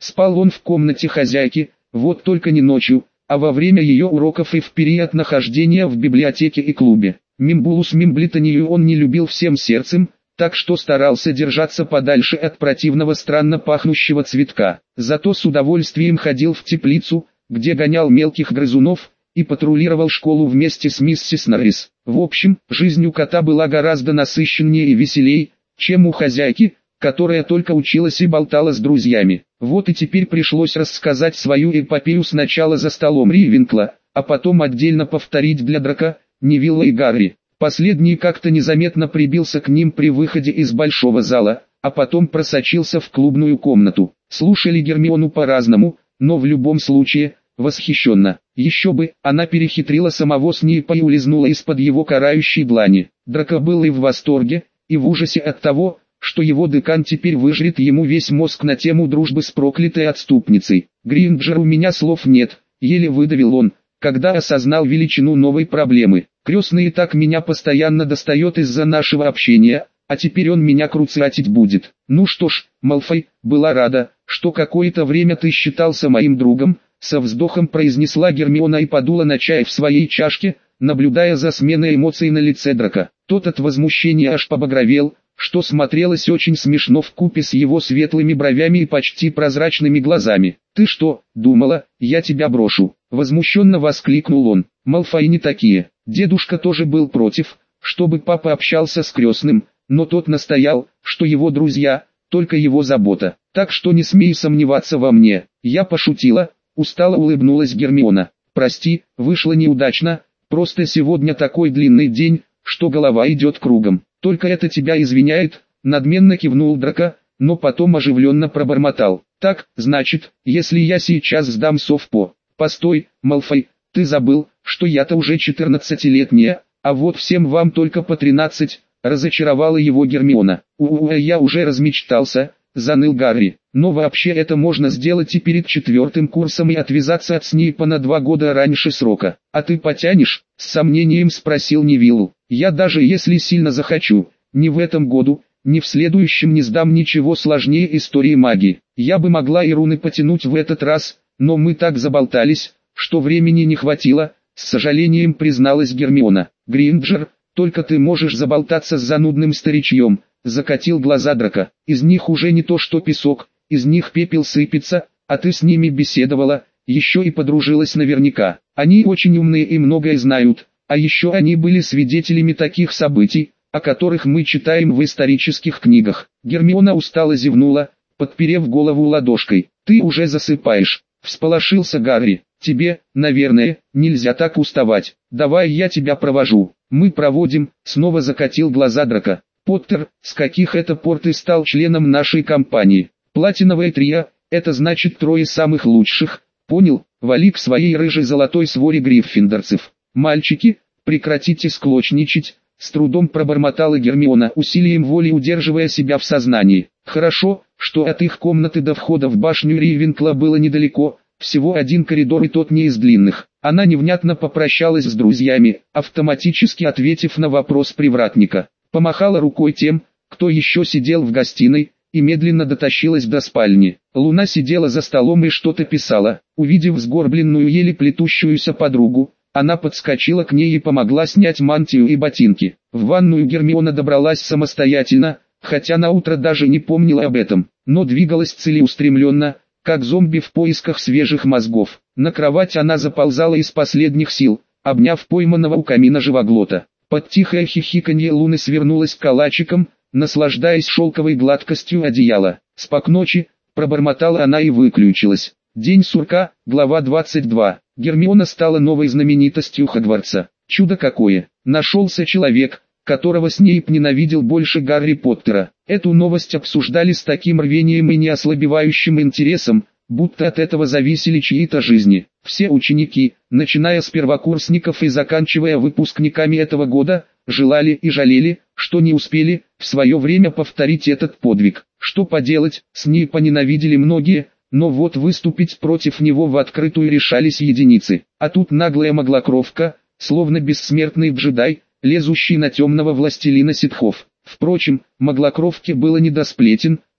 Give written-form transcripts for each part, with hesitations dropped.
Спал он в комнате хозяйки, вот только не ночью, а во время ее уроков и в период нахождения в библиотеке и клубе. Мимбулус мимблитонию он не любил всем сердцем, так что старался держаться подальше от противного странно пахнущего цветка. Зато с удовольствием ходил в теплицу, где гонял мелких грызунов, и патрулировал школу вместе с миссис Норрис. В общем, жизнь у кота была гораздо насыщеннее и веселей, чем у хозяйки, которая только училась и болтала с друзьями. Вот и теперь пришлось рассказать свою эпопею сначала за столом Ривенкла, а потом отдельно повторить для Драка, Невилла и Гарри. Последний как-то незаметно прибился к ним при выходе из большого зала, а потом просочился в клубную комнату. Слушали Гермиону по-разному, но в любом случае, восхищенно. Еще бы, она перехитрила самого Снейпа и улизнула из-под его карающей длани. Драко был и в восторге, и в ужасе от того, что его декан теперь выжрет ему весь мозг на тему дружбы с проклятой отступницей. «Гринджер, у меня слов нет», — еле выдавил он, когда осознал величину новой проблемы. «Крестный и так меня постоянно достает из-за нашего общения, а теперь он меня круциатить будет». «Ну что ж, Малфой, была рада, что какое-то время ты считался моим другом», — со вздохом произнесла Гермиона и подула на чай в своей чашке, наблюдая за сменой эмоций на лице Драка. Тот от возмущения аж побагровел, что смотрелось очень смешно вкупе с его светлыми бровями и почти прозрачными глазами. «Ты что, думала, я тебя брошу?» — возмущенно воскликнул он. Малфои не такие. Дедушка тоже был против, чтобы папа общался с крестным, но тот настоял, что его друзья, только его забота. Так что не смей сомневаться во мне. Я пошутила, устало улыбнулась Гермиона. «Прости, вышло неудачно, просто сегодня такой длинный день, что голова идет кругом. Только это тебя извиняет», — надменно кивнул Драко, но потом оживленно пробормотал. «Так, значит, если я сейчас сдам совпо...» «Постой, Малфой, ты забыл, что я-то уже 14-летняя, а вот всем вам только по 13, разочаровала его Гермиона. Я уже размечтался», — заныл Гарри. «Но вообще это можно сделать и перед 4-м курсом и отвязаться от Снейпа на 2 года раньше срока. А ты потянешь?» — с сомнением спросил Невиллу. «Я даже если сильно захочу, ни в этом году, ни в следующем не сдам ничего сложнее истории магии. Я бы могла и руны потянуть в этот раз, но мы так заболтались, что времени не хватило», — с сожалением призналась Гермиона. «Гринджер, только ты можешь заболтаться с занудным старичьем», — закатил глаза Драко. «Из них уже не то что песок, из них пепел сыпется, а ты с ними беседовала, еще и подружилась наверняка. Они очень умные и многое знают, а еще они были свидетелями таких событий, о которых мы читаем в исторических книгах». Гермиона устало зевнула, подперев голову ладошкой. «Ты уже засыпаешь», — всполошился Гарри. «Тебе, наверное, нельзя так уставать. Давай я тебя провожу». «Мы проводим», — снова закатил глаза Драко. «Поттер, с каких это пор ты стал членом нашей компании? Платиновое трио, это значит 3 самых лучших, понял? Вали к своей рыжей золотой своре гриффиндорцев. Мальчики, прекратите склочничать», — с трудом пробормотала Гермиона, усилием воли удерживая себя в сознании. Хорошо, что от их комнаты до входа в башню Ривенкла было недалеко, всего 1 коридор и тот не из длинных. Она невнятно попрощалась с друзьями, автоматически ответив на вопрос привратника. Помахала рукой тем, кто еще сидел в гостиной, и медленно дотащилась до спальни. Луна сидела за столом и что-то писала. Увидев сгорбленную еле плетущуюся подругу, она подскочила к ней и помогла снять мантию и ботинки. В ванную Гермиона добралась самостоятельно, хотя наутро даже не помнила об этом, но двигалась целеустремленно, как зомби в поисках свежих мозгов. На кровать она заползала из последних сил, обняв пойманного у камина живоглота. Под тихое хихиканье Луны свернулась калачиком, наслаждаясь шелковой гладкостью одеяла. «Спок ночи», — пробормотала она и выключилась. День сурка, глава 22. Гермиона стала новой знаменитостью Хогвартса. Чудо какое! Нашелся человек, которого Снейп ненавидел больше Гарри Поттера. Эту новость обсуждали с таким рвением и неослабевающим интересом, будто от этого зависели чьи-то жизни. Все ученики, начиная с первокурсников и заканчивая выпускниками этого года, желали и жалели, что не успели в свое время повторить этот подвиг. Что поделать, Снейпа ненавидели многие, но вот выступить против него в открытую решались единицы. А тут наглая моглокровка, словно бессмертный джедай, лезущий на темного властелина ситхов. Впрочем, моглокровке было не до сплетен,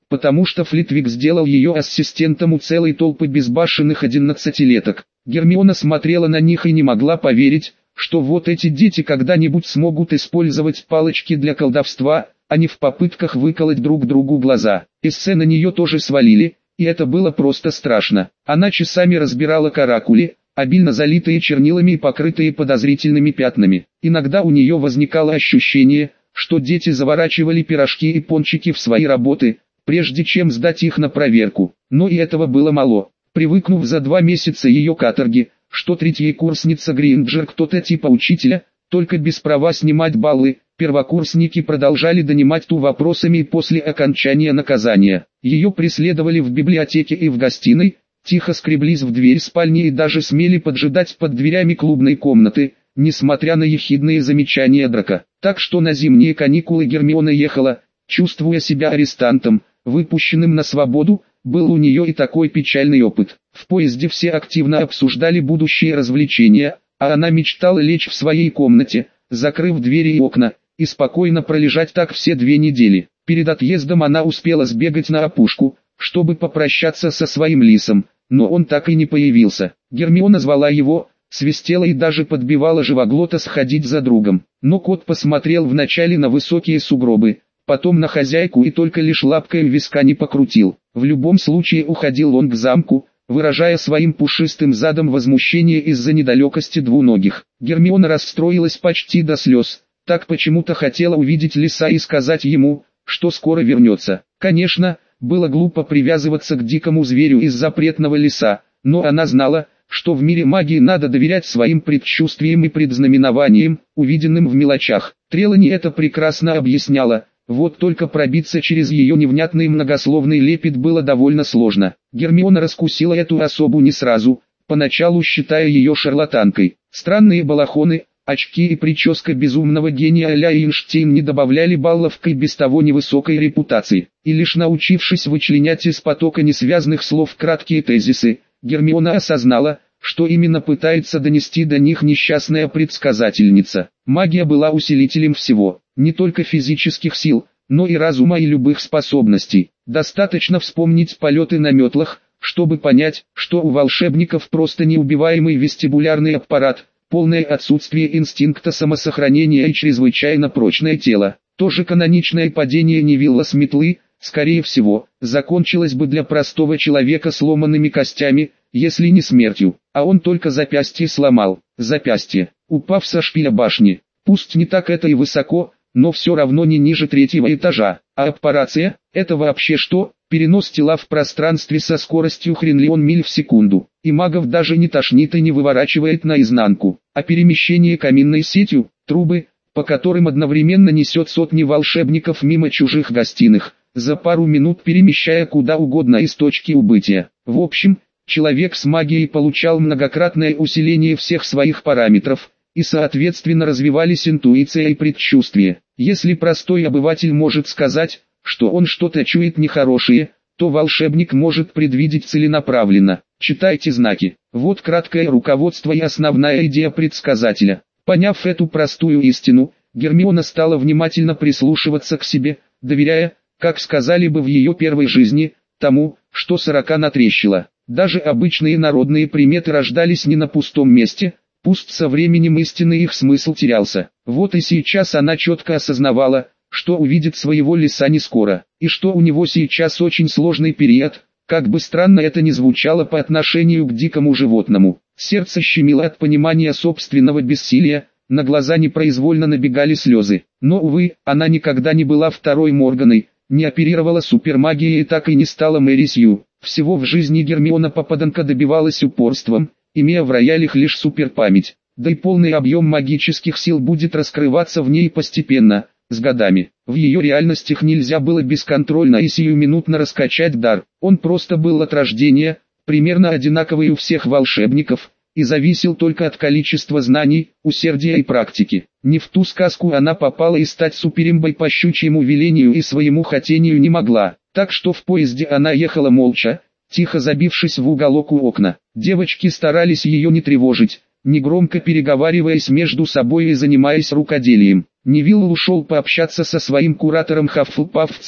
потому что Флитвик сделал ее ассистентом у целой толпы безбашенных 11-леток. Гермиона смотрела на них и не могла поверить, что вот эти дети когда-нибудь смогут использовать палочки для колдовства, а не в попытках выколоть друг другу глаза. Эссе на нее тоже свалили, и это было просто страшно. Она часами разбирала каракули, обильно залитые чернилами и покрытые подозрительными пятнами. Иногда у нее возникало ощущение, что дети заворачивали пирожки и пончики в свои работы, прежде чем сдать их на проверку. Но и этого было мало. Привыкнув за 2 месяца ее каторги, что третьекурсница Гринджер кто-то типа учителя, только без права снимать баллы, первокурсники продолжали донимать ту вопросами и после окончания наказания. Ее преследовали в библиотеке и в гостиной, тихо скреблись в дверь спальни и даже смели поджидать под дверями клубной комнаты, несмотря на ехидные замечания Драко. Так что на зимние каникулы Гермиона ехала, чувствуя себя арестантом, выпущенным на свободу. Был у нее и такой печальный опыт. В поезде все активно обсуждали будущие развлечения, а она мечтала лечь в своей комнате, закрыв двери и окна, и спокойно пролежать так все 2 недели. Перед отъездом она успела сбегать на опушку, чтобы попрощаться со своим лисом, но он так и не появился. Гермиона звала его, свистела и даже подбивала живоглота сходить за другом. Но кот посмотрел вначале на высокие сугробы, потом на хозяйку и только лишь лапкой у виска не покрутил. В любом случае уходил он к замку, выражая своим пушистым задом возмущение из-за недалекости двуногих. Гермиона расстроилась почти до слез, так почему-то хотела увидеть лиса и сказать ему, что скоро вернется. Конечно, было глупо привязываться к дикому зверю из запретного леса, но она знала, что в мире магии надо доверять своим предчувствиям и предзнаменованиям, увиденным в мелочах. Трелани это прекрасно объясняла. Вот только пробиться через ее невнятный многословный лепет было довольно сложно. Гермиона раскусила эту особу не сразу, поначалу считая ее шарлатанкой. Странные балахоны, очки и прическа безумного гения а-ля Эйнштейн не добавляли баллов к и без того невысокой репутации. И лишь научившись вычленять из потока несвязных слов краткие тезисы, Гермиона осознала, что именно пытается донести до них несчастная предсказательница. Магия была усилителем всего, не только физических сил, но и разума и любых способностей. Достаточно вспомнить полеты на метлах, чтобы понять, что у волшебников просто неубиваемый вестибулярный аппарат, полное отсутствие инстинкта самосохранения и чрезвычайно прочное тело. Тоже каноничное падение Невилла с метлы, скорее всего, закончилось бы для простого человека сломанными костями, если не смертью, а он только запястье сломал. Запястье, упав со шпиля башни, пусть не так это и высоко, но все равно не ниже 3-го этажа. А аппарация, это вообще что? Перенос тела в пространстве со скоростью хрен миль в секунду. И магов даже не тошнит и не выворачивает наизнанку. А перемещение каминной сетью, трубы, по которым одновременно несет сотни волшебников мимо чужих гостиных, за пару минут перемещая куда угодно из точки убытия. В общем, человек с магией получал многократное усиление всех своих параметров, и соответственно развивались интуиция и предчувствие. Если простой обыватель может сказать, что он что-то чует нехорошее, то волшебник может предвидеть целенаправленно. Читайте знаки. Вот краткое руководство и основная идея предсказателя. Поняв эту простую истину, Гермиона стала внимательно прислушиваться к себе, доверяя, как сказали бы в ее первой жизни, тому, что сорока натрещила. Даже обычные народные приметы рождались не на пустом месте, пусть со временем истинный их смысл терялся. Вот и сейчас она четко осознавала, что увидит своего лиса не скоро, и что у него сейчас очень сложный период, как бы странно это ни звучало по отношению к дикому животному. Сердце щемило от понимания собственного бессилия, на глаза непроизвольно набегали слезы. Но, увы, она никогда не была второй Морганой, не оперировала супермагией и так и не стала Мэри Сью. Всего в жизни Гермиона Попаданка добивалась упорством, имея в роялях лишь суперпамять. Да и полный объем магических сил будет раскрываться в ней постепенно, с годами. В ее реальностях нельзя было бесконтрольно и сиюминутно раскачать дар. Он просто был от рождения, примерно одинаковый у всех волшебников, и зависел только от количества знаний, усердия и практики. Не в ту сказку она попала и стать суперимбой по щучьему велению и своему хотению не могла. Так что в поезде она ехала молча, тихо забившись в уголок у окна. Девочки старались ее не тревожить, негромко переговариваясь между собой и занимаясь рукоделием. Невилл ушел пообщаться со своим куратором Хаффлпаффцем,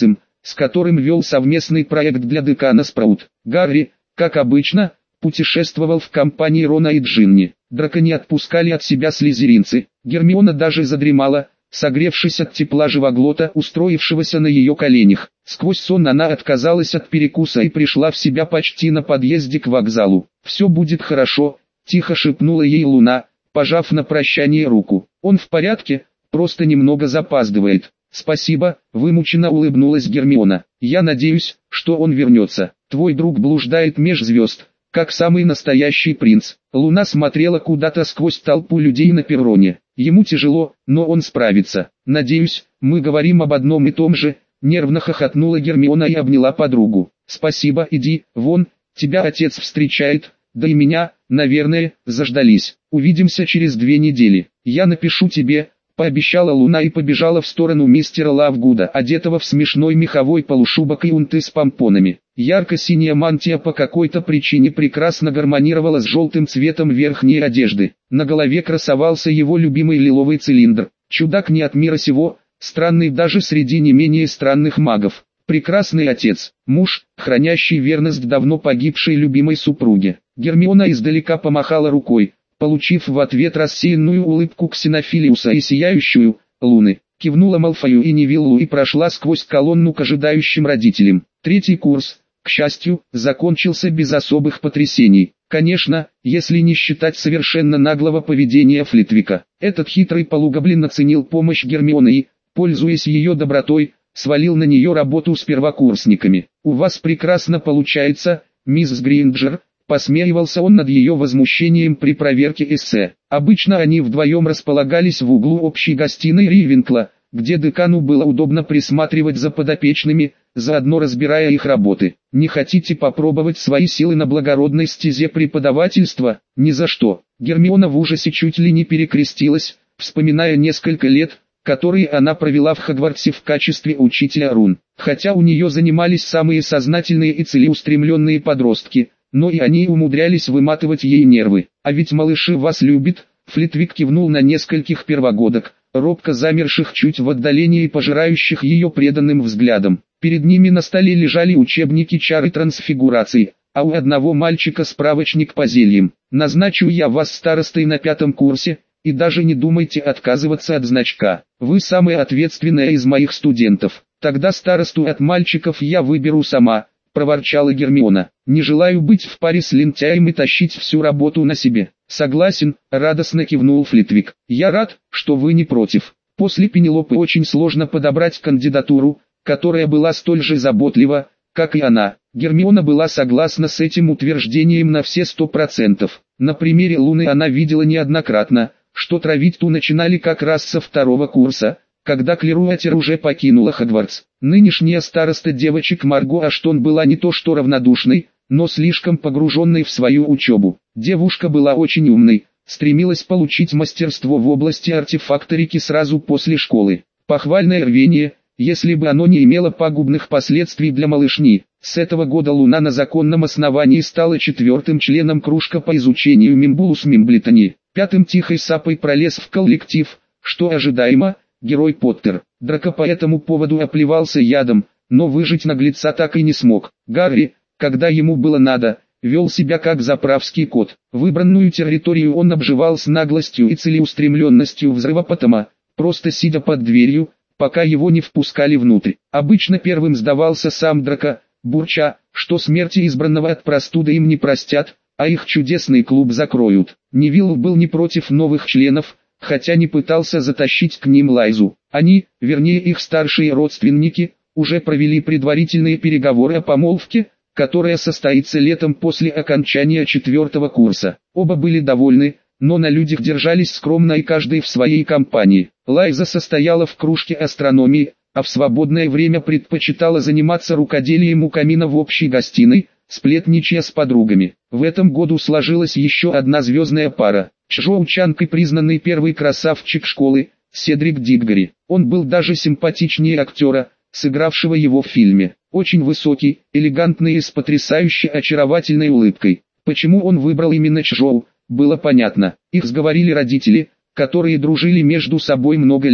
с которым вел совместный проект для декана Спраут. Гарри, как обычно, путешествовал в компании Рона и Джинни. Драко не отпускали от себя слизеринцы. Гермиона даже задремала, согревшись от тепла живоглота, устроившегося на ее коленях. Сквозь сон она отказалась от перекуса и пришла в себя почти на подъезде к вокзалу. «Все будет хорошо», — тихо шепнула ей Луна, пожав на прощание руку. «Он в порядке, просто немного запаздывает». «Спасибо», — вымученно улыбнулась Гермиона. «Я надеюсь, что он вернется. Твой друг блуждает меж звезд, как самый настоящий принц». Луна смотрела куда-то сквозь толпу людей на перроне. Ему тяжело, но он справится. «Надеюсь, мы говорим об одном и том же», — нервно хохотнула Гермиона и обняла подругу. «Спасибо, иди, вон, тебя отец встречает, да и меня, наверное, заждались. Увидимся через 2 недели. Я напишу тебе», — пообещала Луна и побежала в сторону мистера Лавгуда, одетого в смешной меховой полушубок и унты с помпонами. Ярко-синяя мантия по какой-то причине прекрасно гармонировала с желтым цветом верхней одежды. На голове красовался его любимый лиловый цилиндр. Чудак не от мира сего, странный даже среди не менее странных магов. Прекрасный отец, муж, хранящий верность давно погибшей любимой супруге. Гермиона издалека помахала рукой, получив в ответ рассеянную улыбку Ксенофилиуса и сияющую Луны. Кивнула Малфою и Невиллу и прошла сквозь колонну к ожидающим родителям. 3-й курс, к счастью, закончился без особых потрясений. Конечно, если не считать совершенно наглого поведения Флитвика. Этот хитрый полугоблин оценил помощь Гермионы и, пользуясь ее добротой, свалил на нее работу с первокурсниками. «У вас прекрасно получается, мисс Гринджер», — посмеивался он над ее возмущением при проверке эссе. Обычно они вдвоем располагались в углу общей гостиной Ривенкла, где декану было удобно присматривать за подопечными, заодно разбирая их работы. «Не хотите попробовать свои силы на благородной стезе преподавательства?» «Ни за что». Гермиона в ужасе чуть ли не перекрестилась, вспоминая несколько лет, которые она провела в Хогвартсе в качестве учителя рун. Хотя у нее занимались самые сознательные и целеустремленные подростки, но и они умудрялись выматывать ей нервы. «А ведь малыши вас любят», — Флитвик кивнул на нескольких первогодок, робко замерших чуть в отдалении и пожирающих ее преданным взглядом. Перед ними на столе лежали учебники чар и трансфигурации, а у одного мальчика справочник по зельям. «Назначу я вас старостой на 5-м курсе, и даже не думайте отказываться от значка. Вы самая ответственная из моих студентов. Тогда старосту от мальчиков я выберу сама», — проворчала Гермиона. «Не желаю быть в паре с лентяем и тащить всю работу на себе». «Согласен», — радостно кивнул Флитвик. «Я рад, что вы не против». После Пенелопы очень сложно подобрать кандидатуру, которая была столь же заботлива, как и она. Гермиона была согласна с этим утверждением на все 100%. На примере Луны она видела неоднократно, что травить ту начинали как раз со 2-го курса, когда Клеруатер уже покинула Хогвартс. Нынешняя староста девочек Марго Аштон была не то что равнодушной, но слишком погруженной в свою учебу. Девушка была очень умной, стремилась получить мастерство в области артефакторики сразу после школы. Похвальное рвение, если бы оно не имело пагубных последствий для малышни. С этого года Луна на законном основании стала 4-м членом кружка по изучению Мимбулус Мимблитани. 5-м тихой сапой пролез в коллектив, что ожидаемо, герой Поттер. Драко по этому поводу оплевался ядом, но выжить наглеца так и не смог. Гарри, когда ему было надо, вел себя как заправский кот. Выбранную территорию он обживал с наглостью и целеустремленностью взрывопотома, просто сидя под дверью, пока его не впускали внутрь. Обычно первым сдавался сам Драко, бурча, что смерти избранного от простуды им не простят, а их чудесный клуб закроют. Невилл был не против новых членов, хотя не пытался затащить к ним Лайзу. Они, вернее их старшие родственники, уже провели предварительные переговоры о помолвке, которая состоится летом после окончания 4-го курса. Оба были довольны, но на людях держались скромно и каждый в своей компании. Лайза состояла в кружке астрономии, а в свободное время предпочитала заниматься рукоделием у камина в общей гостиной, сплетничая с подругами. В этом году сложилась еще одна звездная пара. Чжоу-чанг и признанный первый красавчик школы, Седрик Диггори. Он был даже симпатичнее актера, сыгравшего его в фильме. Очень высокий, элегантный и с потрясающе очаровательной улыбкой. Почему он выбрал именно Чжоу, было понятно. Их сговорили родители, которые дружили между собой много лет.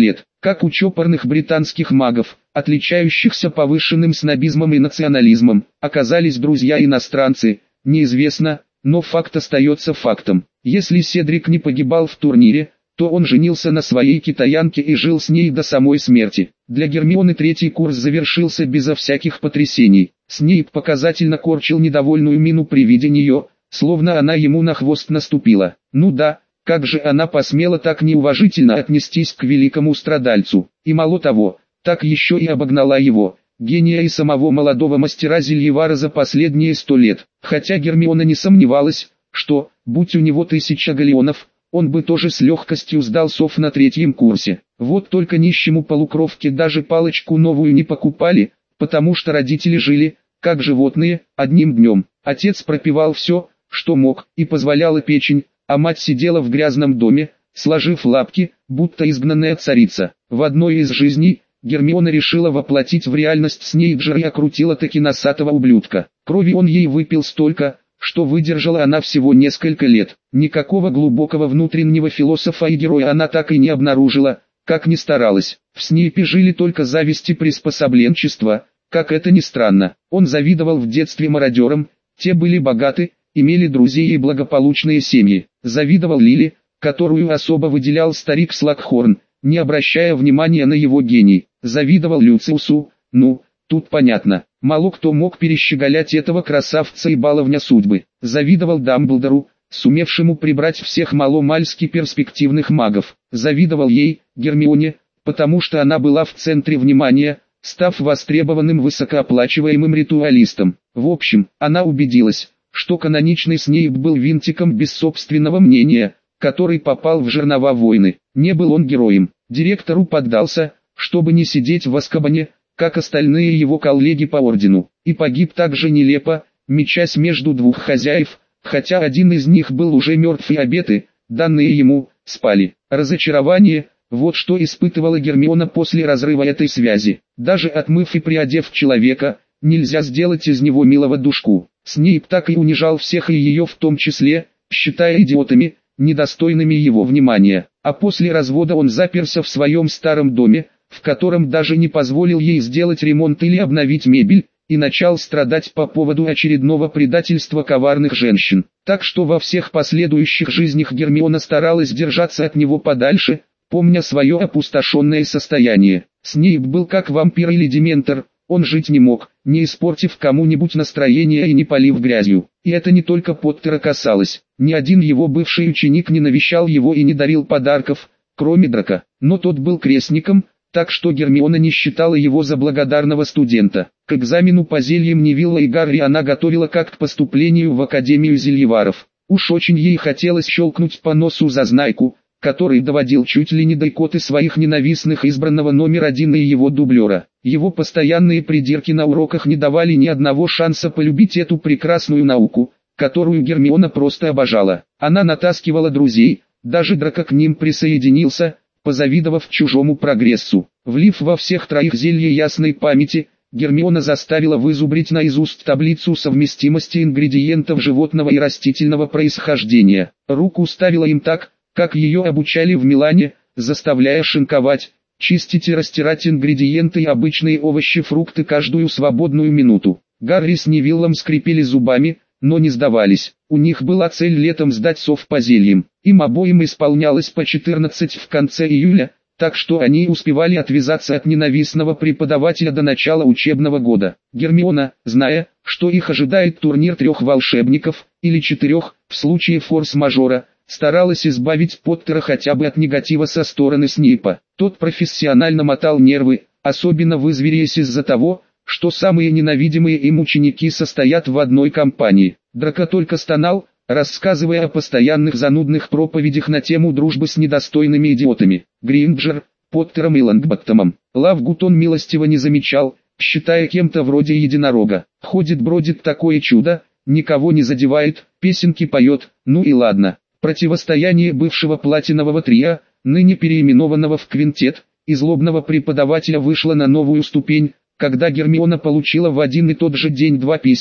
как у чопорных британских магов, отличающихся повышенным снобизмом и национализмом, оказались друзья-иностранцы, неизвестно, но факт остается фактом. Если Седрик не погибал в турнире, то он женился на своей китаянке и жил с ней до самой смерти. Для Гермионы третий курс завершился безо всяких потрясений. Снейп показательно корчил недовольную мину при виде нее, словно она ему на хвост наступила. Ну да, как же она посмела так неуважительно отнестись к великому страдальцу, и мало того, так еще и обогнала его, гения и самого молодого мастера Зельевара за последние 100 лет. Хотя Гермиона не сомневалась, что, будь у него 1000 галеонов, он бы тоже с легкостью сдал сов на третьем курсе. Вот только нищему полукровке даже палочку новую не покупали, потому что родители жили, как животные, одним днем. Отец пропивал все, что мог, и позволяла печень, а мать сидела в грязном доме, сложив лапки, будто изгнанная царица. В одной из жизней Гермиона решила воплотить в реальность Снейджера и окрутила таки носатого ублюдка. Крови он ей выпил столько, что выдержала она всего несколько лет. Никакого глубокого внутреннего философа и героя она так и не обнаружила, как ни старалась. В Снейпе жили только зависть и приспособленчество, как это ни странно. Он завидовал в детстве мародерам, те были богаты, имели друзей и благополучные семьи. Завидовал Лили, которую особо выделял старик Слакхорн, не обращая внимания на его гений. Завидовал Люциусу, ну, тут понятно. Мало кто мог перещеголять этого красавца и баловня судьбы. Завидовал Дамблдору, сумевшему прибрать всех маломальски перспективных магов. Завидовал ей, Гермионе, потому что она была в центре внимания, став востребованным высокооплачиваемым ритуалистом. В общем, она убедилась, что каноничный Снейп был винтиком без собственного мнения, который попал в жернова войны. Не был он героем. Директору поддался, чтобы не сидеть в Азкабане, как остальные его коллеги по ордену, и погиб так же нелепо, мечась между двух хозяев, хотя один из них был уже мертв и обеты, данные ему, спали. Разочарование, вот что испытывала Гермиона после разрыва этой связи. Даже отмыв и приодев человека, нельзя сделать из него милого душку. Снейп так и унижал всех и ее в том числе, считая идиотами, недостойными его внимания. А после развода он заперся в своем старом доме, в котором даже не позволил ей сделать ремонт или обновить мебель, и начал страдать по поводу очередного предательства коварных женщин. Так что во всех последующих жизнях Гермиона старалась держаться от него подальше, помня свое опустошенное состояние. Снейп был как вампир или дементор, он жить не мог, не испортив кому-нибудь настроение и не полив грязью. И это не только Поттера касалось. Ни один его бывший ученик не навещал его и не дарил подарков, кроме Драка. Но тот был крестником, так что Гермиона не считала его за благодарного студента. К экзамену по зельям Невилла и Гарри она готовила как к поступлению в Академию Зельеваров. Уж очень ей хотелось щелкнуть по носу Зазнайку, который доводил чуть ли не до икоты своих ненавистных избранного номер один и его дублера. Его постоянные придирки на уроках не давали ни одного шанса полюбить эту прекрасную науку, которую Гермиона просто обожала. Она натаскивала друзей, даже Драко к ним присоединился, позавидовав чужому прогрессу. Влив во всех троих зелье ясной памяти, Гермиона заставила вызубрить наизусть таблицу совместимости ингредиентов животного и растительного происхождения. Руку ставила им так, как ее обучали в Милане, заставляя шинковать, чистить и растирать ингредиенты и обычные овощи, фрукты каждую свободную минуту. Гарри с Невиллом скрипели зубами, но не сдавались. У них была цель летом сдать сов по зельям. Им обоим исполнялось по 14 в конце июля, так что они успевали отвязаться от ненавистного преподавателя до начала учебного года. Гермиона, зная, что их ожидает турнир 3 волшебников, или 4, в случае форс-мажора, старалась избавить Поттера хотя бы от негатива со стороны Снейпа. Тот профессионально мотал нервы, особенно вызверяясь из-за того, что самые ненавидимые им ученики состоят в одной компании. Драко только стонал, рассказывая о постоянных занудных проповедях на тему дружбы с недостойными идиотами. Гринджер, Поттером и Лонгботтомом. Лавгут он милостиво не замечал, считая кем-то вроде единорога. Ходит-бродит такое чудо, никого не задевает, песенки поет, ну и ладно. Противостояние бывшего платинового трио, ныне переименованного в квинтет, и злобного преподавателя вышло на новую ступень, когда Гермиона получила в один и тот же день 2 письма,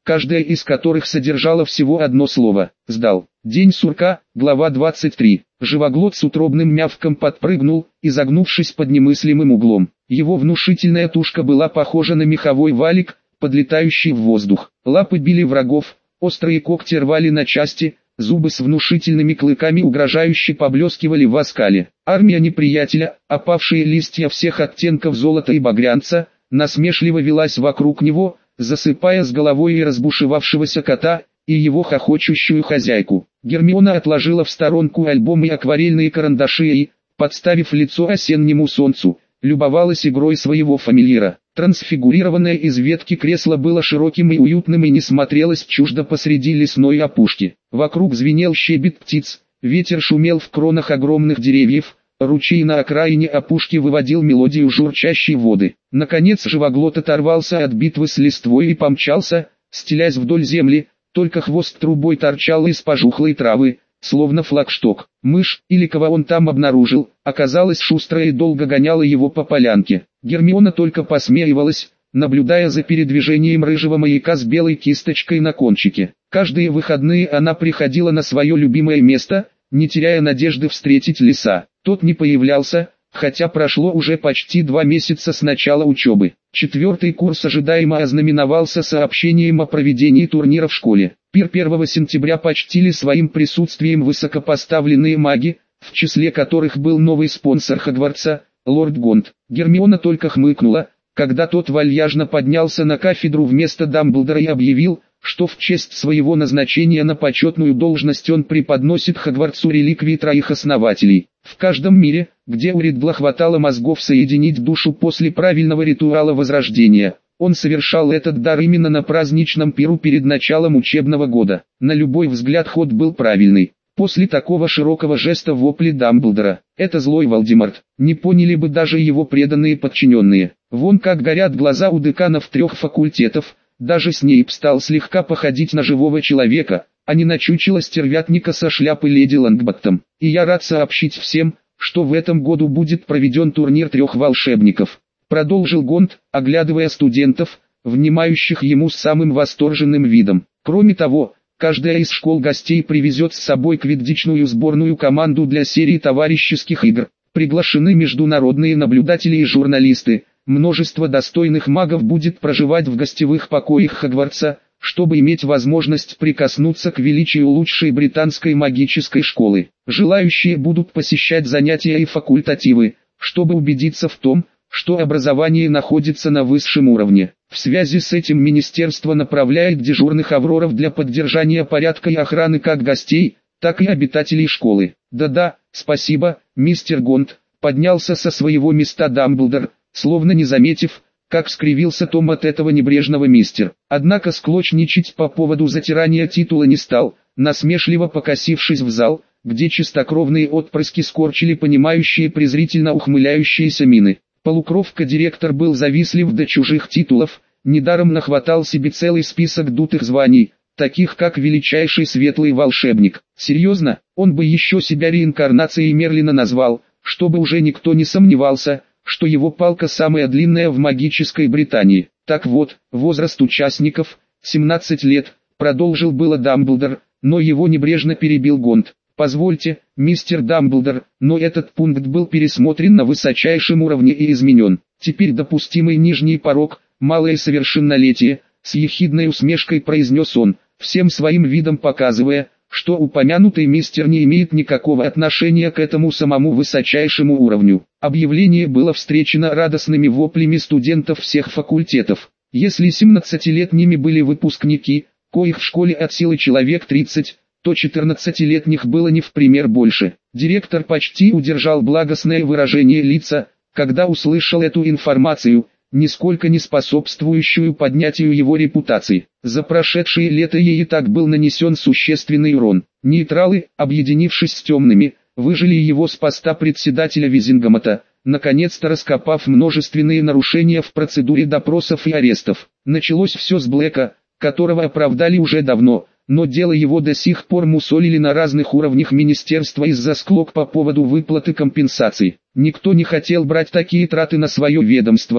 каждая из которых содержала всего одно слово «сдал». День сурка, глава 23. Живоглот с утробным мявком подпрыгнул, изогнувшись под немыслимым углом. Его внушительная тушка была похожа на меховой валик, подлетающий в воздух. Лапы били врагов, острые когти рвали на части, зубы с внушительными клыками угрожающе поблескивали в оскале. Армия неприятеля, опавшие листья всех оттенков золота и багрянца, насмешливо велась вокруг него, засыпая с головой и разбушевавшегося кота, и его хохочущую хозяйку. Гермиона отложила в сторонку альбом и акварельные карандаши и, подставив лицо осеннему солнцу, любовалась игрой своего фамильяра. Трансфигурированное из ветки кресло было широким и уютным и не смотрелось чуждо посреди лесной опушки. Вокруг звенел щебет птиц, ветер шумел в кронах огромных деревьев, ручей на окраине опушки выводил мелодию журчащей воды. Наконец Живоглот оторвался от битвы с листвой и помчался, стелясь вдоль земли, только хвост трубой торчал из пожухлой травы, словно флагшток. Мышь, или кого он там обнаружил, оказалась шустрая и долго гоняла его по полянке. Гермиона только посмеивалась, наблюдая за передвижением рыжего маяка с белой кисточкой на кончике. Каждые выходные она приходила на свое любимое место, не теряя надежды встретить лиса. Тот не появлялся, хотя прошло уже почти 2 месяца с начала учебы. 4-й курс ожидаемо ознаменовался сообщением о проведении турнира в школе. Пир 1 сентября почтили своим присутствием высокопоставленные маги, в числе которых был новый спонсор Хогвартса, лорд Гонт. Гермиона только хмыкнула, когда тот вальяжно поднялся на кафедру вместо Дамблдора и объявил, что в честь своего назначения на почетную должность он преподносит Хогвартсу реликвии 3 основателей. В каждом мире, где у Риддла хватало мозгов соединить душу после правильного ритуала возрождения, он совершал этот дар именно на праздничном пиру перед началом учебного года. На любой взгляд ход был правильный. После такого широкого жеста вопли Дамблдора «Это злой Волдеморт», не поняли бы даже его преданные подчиненные. Вон как горят глаза у деканов 3 факультетов, даже Снейп стал слегка походить на живого человека, а не на чучело стервятника со шляпой леди Лонгботтом. И я рад сообщить всем, что в этом году будет проведен турнир 3 волшебников. Продолжил Гонт, оглядывая студентов, внимающих ему с самым восторженным видом. Кроме того, каждая из школ гостей привезет с собой квиддичную сборную команду для серии товарищеских игр. Приглашены международные наблюдатели и журналисты. Множество достойных магов будет проживать в гостевых покоях Хогвартса, чтобы иметь возможность прикоснуться к величию лучшей британской магической школы. Желающие будут посещать занятия и факультативы, чтобы убедиться в том, что образование находится на высшем уровне. В связи с этим министерство направляет дежурных авроров для поддержания порядка и охраны как гостей, так и обитателей школы. Да-да, спасибо, мистер Гонт, поднялся со своего места Дамблдор, словно не заметив, как скривился Том от этого небрежного мистер. Однако склочничать по поводу затирания титула не стал, насмешливо покосившись в зал, где чистокровные отпрыски скорчили понимающие презрительно ухмыляющиеся мины. Полукровка-директор был завистлив до чужих титулов, недаром нахватал себе целый список дутых званий, таких как величайший светлый волшебник. Серьезно, он бы еще себя реинкарнацией Мерлина назвал, чтобы уже никто не сомневался, что его палка самая длинная в магической Британии. Так вот, возраст участников, 17 лет, продолжил было Дамблдор, но его небрежно перебил Гонт. Позвольте, мистер Дамблдор, но этот пункт был пересмотрен на высочайшем уровне и изменен. Теперь допустимый нижний порог, малое совершеннолетие, с ехидной усмешкой произнес он, всем своим видом показывая, что упомянутый мистер не имеет никакого отношения к этому самому высочайшему уровню. Объявление было встречено радостными воплями студентов всех факультетов. Если 17-летними были выпускники, коих в школе от силы человек 30, то 14-летних было не в пример больше. Директор почти удержал благостное выражение лица, когда услышал эту информацию, нисколько не способствующую поднятию его репутации. За прошедшее лето ей и так был нанесен существенный урон. Нейтралы, объединившись с темными, выжили его с поста председателя Визингомота, наконец-то раскопав множественные нарушения в процедуре допросов и арестов. Началось все с Блэка, которого оправдали уже давно, но дело его до сих пор мусолили на разных уровнях министерства из-за склок по поводу выплаты компенсаций. Никто не хотел брать такие траты на свое ведомство,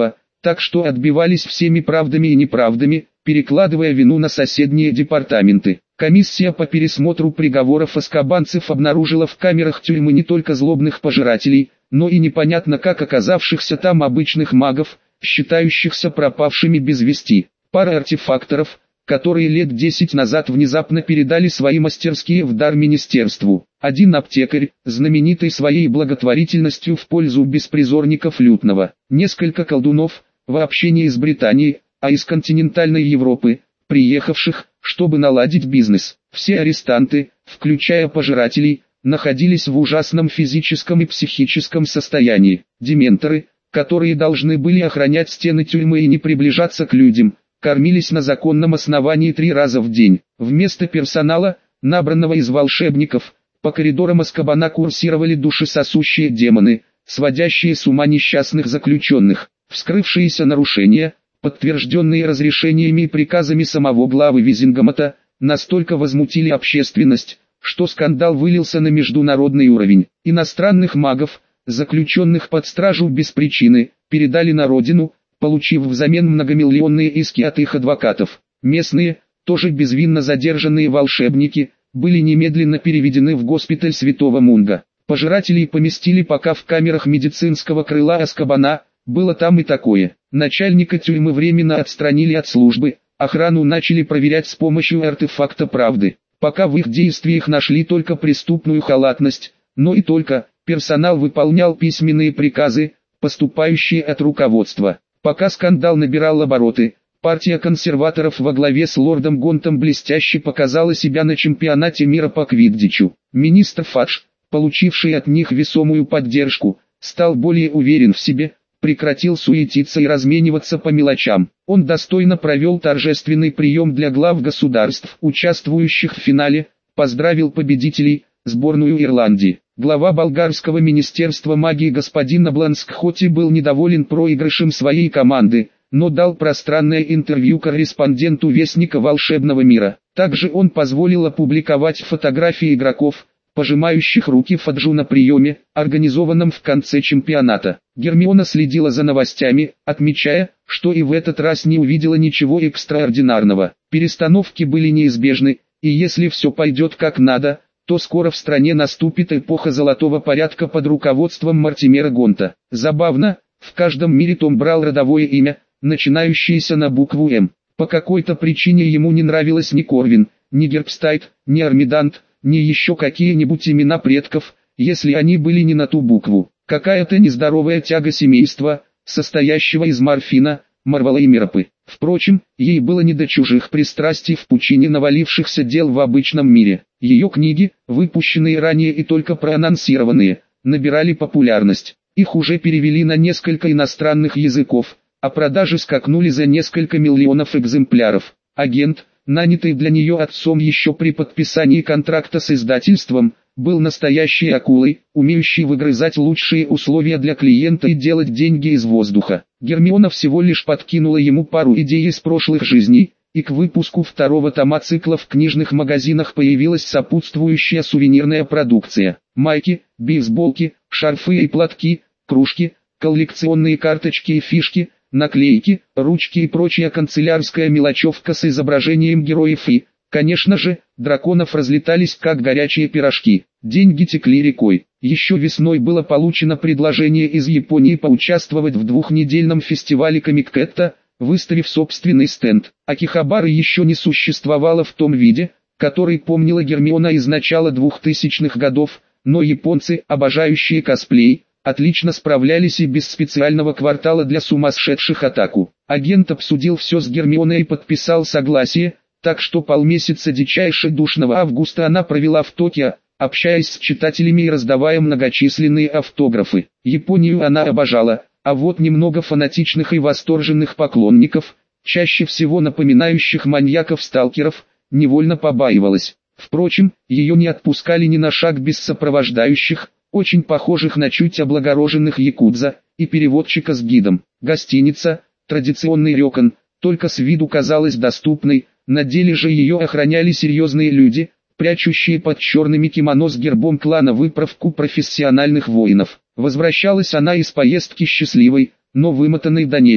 так что отбивались всеми правдами и неправдами, перекладывая вину на соседние департаменты. Комиссия по пересмотру приговоров аскабанцев обнаружила в камерах тюрьмы не только злобных пожирателей, но и непонятно как оказавшихся там обычных магов, считающихся пропавшими без вести. Пара артефакторов, которые лет 10 назад внезапно передали свои мастерские в дар министерству. Один аптекарь, знаменитый своей благотворительностью в пользу беспризорников лютного. Несколько колдунов, вообще не из Британии, а из континентальной Европы, приехавших, чтобы наладить бизнес. Все арестанты, включая пожирателей, находились в ужасном физическом и психическом состоянии. Дементоры, которые должны были охранять стены тюрьмы и не приближаться к людям, кормились на законном основании 3 раза в день. Вместо персонала, набранного из волшебников, по коридорам Азкабана курсировали душесосущие демоны, сводящие с ума несчастных заключенных. Вскрывшиеся нарушения, подтвержденные разрешениями и приказами самого главы Визингамата, настолько возмутили общественность, что скандал вылился на международный уровень. Иностранных магов, заключенных под стражу без причины, передали на родину, получив взамен многомиллионные иски от их адвокатов. Местные, тоже безвинно задержанные волшебники, были немедленно переведены в госпиталь Святого Мунга. Пожирателей поместили пока в камерах медицинского крыла Азкабана, было там и такое. Начальника тюрьмы временно отстранили от службы, охрану начали проверять с помощью артефакта правды. Пока в их действиях нашли только преступную халатность, но и только, персонал выполнял письменные приказы, поступающие от руководства. Пока скандал набирал обороты, партия консерваторов во главе с лордом Гонтом блестяще показала себя на чемпионате мира по квиддичу. Министр Фадж, получивший от них весомую поддержку, стал более уверен в себе, прекратил суетиться и размениваться по мелочам. Он достойно провел торжественный прием для глав государств, участвующих в финале, поздравил победителей, сборную Ирландии. Глава болгарского министерства магии господин Набланск хоть и был недоволен проигрышем своей команды, но дал пространное интервью корреспонденту Вестника волшебного мира. Также он позволил опубликовать фотографии игроков, пожимающих руки Фаджу на приеме, организованном в конце чемпионата. Гермиона следила за новостями, отмечая, что и в этот раз не увидела ничего экстраординарного. Перестановки были неизбежны, и если все пойдет как надо, то скоро в стране наступит эпоха золотого порядка под руководством Мортимера Гонта. Забавно, в каждом мире Том брал родовое имя, начинающееся на букву «М». По какой-то причине ему не нравилось ни Корвин, ни Гербстайт, ни Армидант, ни еще какие-нибудь имена предков, если они были не на ту букву. Какая-то нездоровая тяга семейства, состоящего из Морфина, Марвела и Миропы. Впрочем, ей было не до чужих пристрастий в пучине навалившихся дел в обычном мире. Ее книги, выпущенные ранее и только проанонсированные, набирали популярность. Их уже перевели на несколько иностранных языков, а продажи скакнули за несколько миллионов экземпляров. Агент, нанятый для нее отцом еще при подписании контракта с издательством, был настоящей акулой, умеющей выгрызать лучшие условия для клиента и делать деньги из воздуха. Гермиона всего лишь подкинула ему пару идей из прошлых жизней, и к выпуску 2-го тома цикла в книжных магазинах появилась сопутствующая сувенирная продукция. Майки, бейсболки, шарфы и платки, кружки, коллекционные карточки и фишки, наклейки, ручки и прочая канцелярская мелочевка с изображением героев и, конечно же, драконов разлетались как горячие пирожки. Деньги текли рекой. Еще весной было получено предложение из Японии поучаствовать в 2-недельном фестивале Комик-Кэтта, выставив собственный стенд. Акихабары еще не существовало в том виде, который помнила Гермиона из начала 2000-х годов, но японцы, обожающие косплей, отлично справлялись и без специального квартала для сумасшедших атаку. Агент обсудил все с Гермионой и подписал согласие, так что полмесяца дичайше душного августа она провела в Токио, общаясь с читателями и раздавая многочисленные автографы. Японию она обожала, а вот немного фанатичных и восторженных поклонников, чаще всего напоминающих маньяков-сталкеров, невольно побаивалась. Впрочем, ее не отпускали ни на шаг без сопровождающих, очень похожих на чуть облагороженных якудза, и переводчика с гидом. Гостиница, традиционный рёкон, только с виду казалась доступной, на деле же ее охраняли серьезные люди, прячущие под черными кимоно с гербом клана выправку профессиональных воинов. Возвращалась она из поездки счастливой, но вымотанной до нельзя.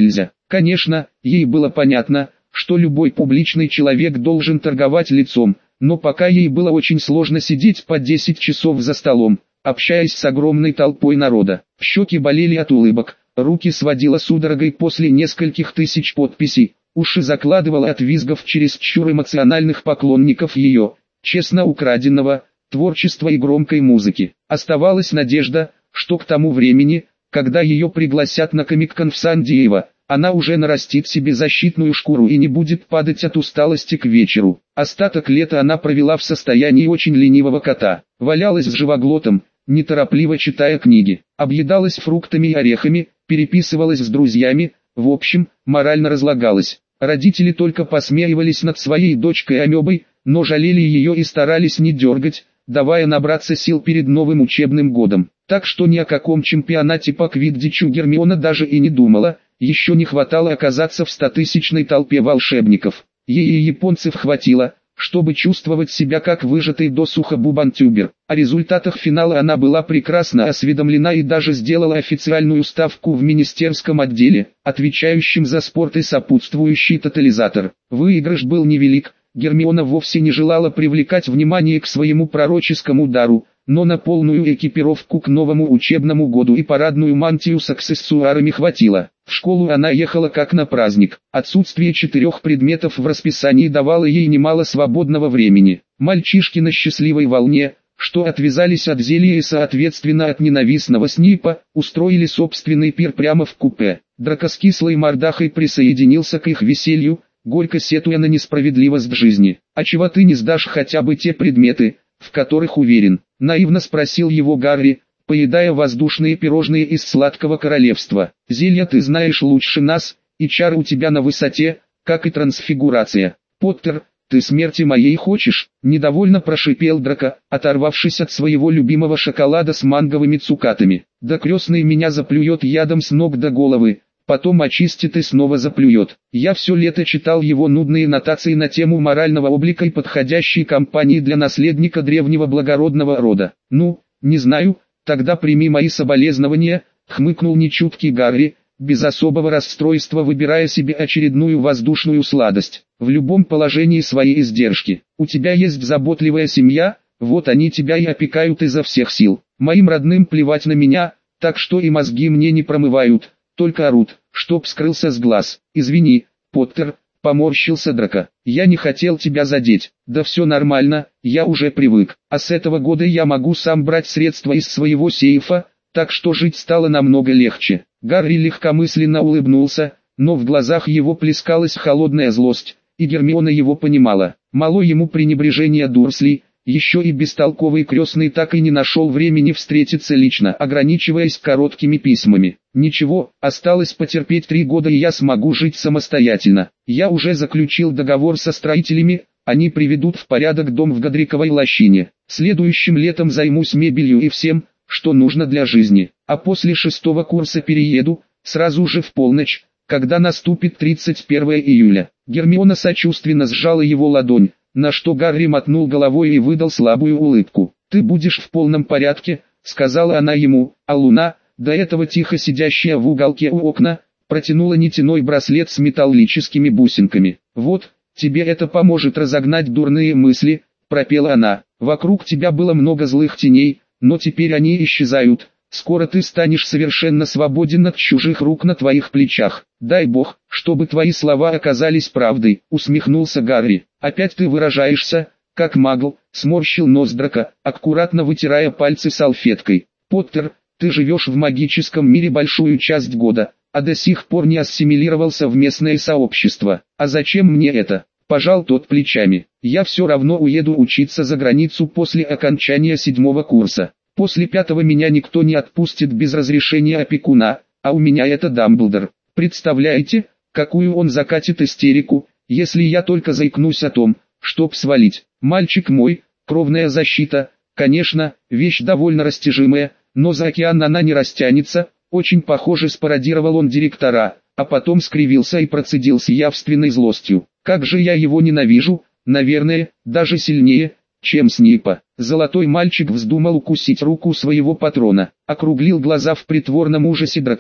Конечно, ей было понятно, что любой публичный человек должен торговать лицом, но пока ей было очень сложно сидеть по 10 часов за столом, общаясь с огромной толпой народа. Щеки болели от улыбок, руки сводило судорогой после нескольких тысяч подписей, уши закладывало от визгов чересчур эмоциональных поклонников ее, честно украденного, творчества и громкой музыки. Оставалась надежда, что к тому времени, когда ее пригласят на Комик-кон в Сан-Диего, она уже нарастит себе защитную шкуру и не будет падать от усталости к вечеру. Остаток лета она провела в состоянии очень ленивого кота, валялась с живоглотом, неторопливо читая книги, объедалась фруктами и орехами, переписывалась с друзьями, в общем, морально разлагалась. Родители только посмеивались над своей дочкой-амебой, но жалели ее и старались не дергать, давая набраться сил перед новым учебным годом. Так что ни о каком чемпионате по квиддичу Гермиона даже и не думала, еще не хватало оказаться в 100-тысячной толпе волшебников. Ей и японцев хватило, чтобы чувствовать себя как выжатый досуха бубантюбер. О результатах финала она была прекрасно осведомлена и даже сделала официальную ставку в министерском отделе, отвечающем за спорт и сопутствующий тотализатор. Выигрыш был невелик, Гермиона вовсе не желала привлекать внимание к своему пророческому дару, но на полную экипировку к новому учебному году и парадную мантию с аксессуарами хватило. В школу она ехала как на праздник. Отсутствие 4 предметов в расписании давало ей немало свободного времени. Мальчишки на счастливой волне, что отвязались от зелья и соответственно от ненавистного Снейпа, устроили собственный пир прямо в купе. Драко с кислой мордахой присоединился к их веселью, горько сетуя на несправедливость жизни. «А чего ты не сдашь хотя бы те предметы, в которых уверен?» — наивно спросил его Гарри, поедая воздушные пирожные из сладкого королевства. «Зелья ты знаешь лучше нас, и чары у тебя на высоте, как и трансфигурация. Поттер, ты смерти моей хочешь?» — недовольно прошипел Драко, оторвавшись от своего любимого шоколада с манговыми цукатами. «Да крестный меня заплюет ядом с ног до головы, потом очистит и снова заплюет. Я все лето читал его нудные нотации на тему морального облика и подходящей компании для наследника древнего благородного рода. Ну, не знаю, тогда прими мои соболезнования», — хмыкнул нечуткий Гарри, без особого расстройства выбирая себе очередную воздушную сладость. «В любом положении свои издержки. У тебя есть заботливая семья, вот они тебя и опекают изо всех сил. Моим родным плевать на меня, так что и мозги мне не промывают, только орут, чтоб скрылся с глаз. Извини, Поттер», — поморщился Драко. «Я не хотел тебя задеть». «Да все нормально, я уже привык. А с этого года я могу сам брать средства из своего сейфа, так что жить стало намного легче». Гарри легкомысленно улыбнулся, но в глазах его плескалась холодная злость, и Гермиона его понимала. Мало ему пренебрежения Дурсли, еще и бестолковый крестный так и не нашел времени встретиться лично, ограничиваясь короткими письмами. «Ничего, осталось потерпеть 3 года и я смогу жить самостоятельно. Я уже заключил договор со строителями, они приведут в порядок дом в Годриковой лощине. Следующим летом займусь мебелью и всем, что нужно для жизни, а после 6-го курса перееду, сразу же в полночь, когда наступит 31 июля. Гермиона сочувственно сжала его ладонь, на что Гарри мотнул головой и выдал слабую улыбку. «Ты будешь в полном порядке», — сказала она ему, а Луна, до этого тихо сидящая в уголке у окна, протянула нитяной браслет с металлическими бусинками. «Вот, тебе это поможет разогнать дурные мысли», — пропела она. «Вокруг тебя было много злых теней, но теперь они исчезают. Скоро ты станешь совершенно свободен от чужих рук на твоих плечах. Дай бог, чтобы твои слова оказались правдой», — усмехнулся Гарри. «Опять ты выражаешься, как магл», — сморщил нос Драко, аккуратно вытирая пальцы салфеткой. «Поттер, ты живешь в магическом мире большую часть года, а до сих пор не ассимилировался в местное сообщество. А зачем мне это?» — пожал тот плечами. «Я все равно уеду учиться за границу после окончания 7-го курса. После 5-го меня никто не отпустит без разрешения опекуна, а у меня это Дамблдор. Представляете, какую он закатит истерику, если я только заикнусь о том, чтоб свалить. Мальчик мой, кровная защита, конечно, вещь довольно растяжимая, но за океан она не растянется». Очень похоже спародировал он директора, а потом скривился и процедил с явственной злостью. «Как же я его ненавижу, наверное, даже сильнее, чем Снейпа». Золотой мальчик вздумал укусить руку своего патрона, округлил глаза в притворном ужасе Драко,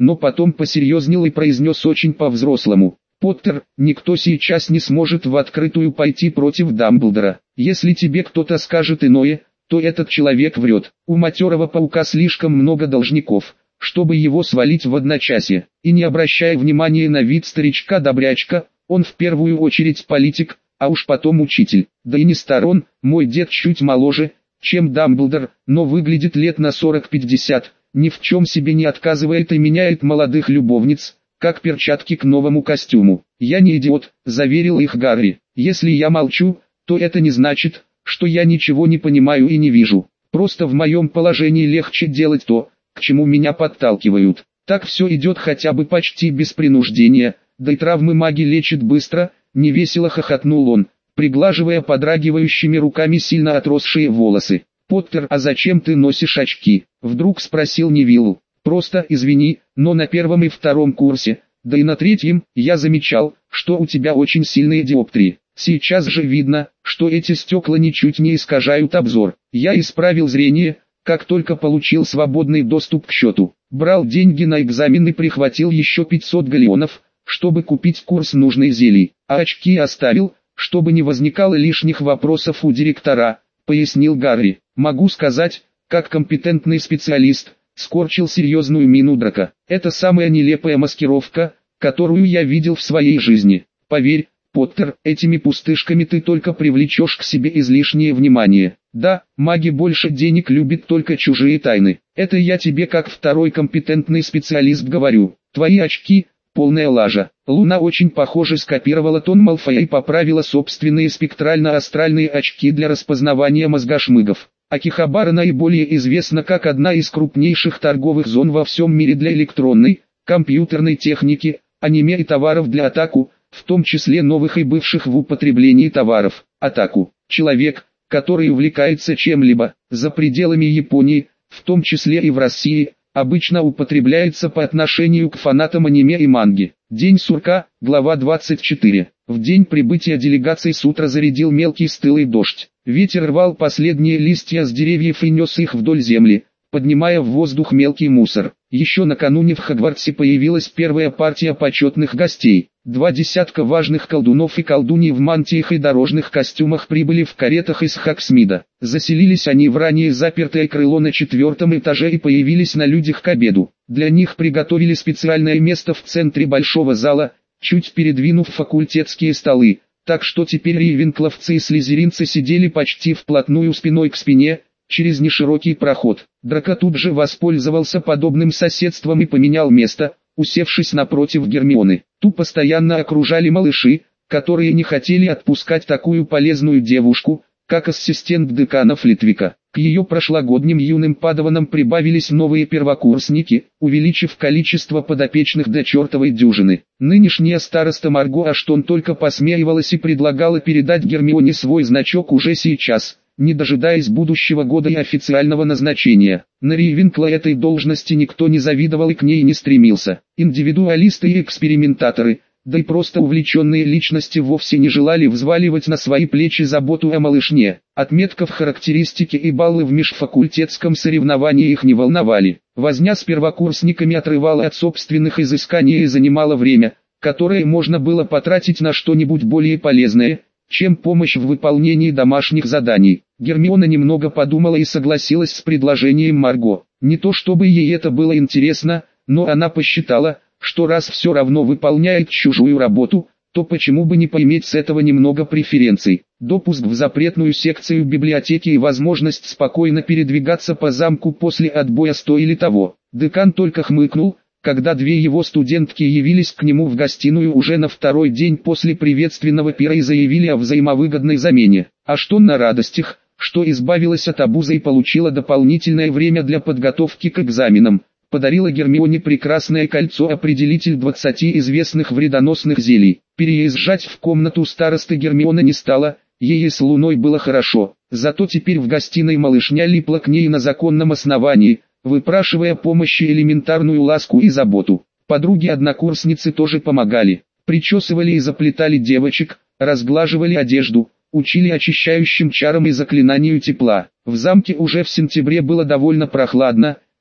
но потом посерьезнел и произнес очень по-взрослому: «Поттер, никто сейчас не сможет в открытую пойти против Дамблдора. Если тебе кто-то скажет иное, то этот человек врет. У матерого паука слишком много должников, чтобы его свалить в одночасье». И не обращая внимания на вид старичка-добрячка, он в первую очередь политик, а уж потом учитель. Да и не сторон, мой дед чуть моложе, чем Дамблдор, но выглядит лет на 40-50, ни в чем себе не отказывает и меняет молодых любовниц, как перчатки к новому костюму. «Я не идиот», — заверил их Гарри. «Если я молчу, то это не значит, что я ничего не понимаю и не вижу. Просто в моем положении легче делать то, к чему меня подталкивают. Так все идет хотя бы почти без принуждения, да и травмы маги лечат быстро», — невесело хохотнул он, приглаживая подрагивающими руками сильно отросшие волосы. «Поттер, а зачем ты носишь очки?» — вдруг спросил Невилл. «Просто извини, но на первом и втором курсе, да и на третьем, я замечал, что у тебя очень сильные диоптрии. Сейчас же видно, что эти стекла ничуть не искажают обзор. Я исправил зрение, как только получил свободный доступ к счету. Брал деньги на экзамен и прихватил еще 500 галлеонов, чтобы купить курс нужной зелий, а очки оставил, чтобы не возникало лишних вопросов у директора», — пояснил Гарри. «Могу сказать, как компетентный специалист», — скорчил серьезную мину Драко. «Это самая нелепая маскировка, которую я видел в своей жизни. Поверь, Поттер, этими пустышками ты только привлечешь к себе излишнее внимание. Да, маги больше денег любят только чужие тайны. Это я тебе как второй компетентный специалист говорю. Твои очки — полная лажа». Луна очень похоже скопировала тон Малфоя и поправила собственные спектрально-астральные очки для распознавания мозгошмыгов. Акихабара наиболее известна как одна из крупнейших торговых зон во всем мире для электронной, компьютерной техники, аниме и товаров для атаку, в том числе новых и бывших в употреблении товаров. Атаку. Человек, который увлекается чем-либо, за пределами Японии, в том числе и в России, обычно употребляется по отношению к фанатам аниме и манги. День сурка, глава 24. В день прибытия делегации с утра зарядил мелкий стылый дождь. Ветер рвал последние листья с деревьев и нес их вдоль земли, поднимая в воздух мелкий мусор. Еще накануне в Хогвартсе появилась первая партия почетных гостей. 2 десятка важных колдунов и колдуньи в мантиях и дорожных костюмах прибыли в каретах из Хогсмида. Заселились они в ранее запертое крыло на 4-м этаже и появились на людях к обеду. Для них приготовили специальное место в центре большого зала, чуть передвинув факультетские столы, так что теперь рейвенкловцы и слизеринцы сидели почти вплотную спиной к спине, через неширокий проход. Драко тут же воспользовался подобным соседством и поменял место, усевшись напротив Гермионы. Ту постоянно окружали малыши, которые не хотели отпускать такую полезную девушку, как ассистент декана Флитвика. К ее прошлогодним юным падаванам прибавились новые первокурсники, увеличив количество подопечных до чертовой дюжины. Нынешняя староста Марго Аштон только посмеивалась и предлагала передать Гермионе свой значок уже сейчас, не дожидаясь будущего года и официального назначения. На Рейвенкла этой должности никто не завидовал и к ней не стремился. Индивидуалисты и экспериментаторы, да и просто увлеченные личности вовсе не желали взваливать на свои плечи заботу о малышне. Отметка в характеристике и баллы в межфакультетском соревновании их не волновали. Возня с первокурсниками отрывала от собственных изысканий и занимала время, которое можно было потратить на что-нибудь более полезное, чем помощь в выполнении домашних заданий. Гермиона немного подумала и согласилась с предложением Марго. Не то чтобы ей это было интересно, но она посчитала, что раз все равно выполняет чужую работу, то почему бы не поиметь с этого немного преференций. Допуск в запретную секцию библиотеки и возможность спокойно передвигаться по замку после отбоя стоили того. Декан только хмыкнул, когда 2 его студентки явились к нему в гостиную уже на второй день после приветственного пира и заявили о взаимовыгодной замене. А что на радостях, что избавилась от обуза и получила дополнительное время для подготовки к экзаменам, подарила Гермионе прекрасное кольцо-определитель 20 известных вредоносных зелий. Переезжать в комнату старосты Гермиона не стала, ей с Луной было хорошо, зато теперь в гостиной малышня липла к ней на законном основании, выпрашивая помощи, элементарную ласку и заботу. Подруги-однокурсницы тоже помогали, причесывали и заплетали девочек, разглаживали одежду, учили очищающим чарам и заклинанию тепла. В замке уже в сентябре было довольно прохладно,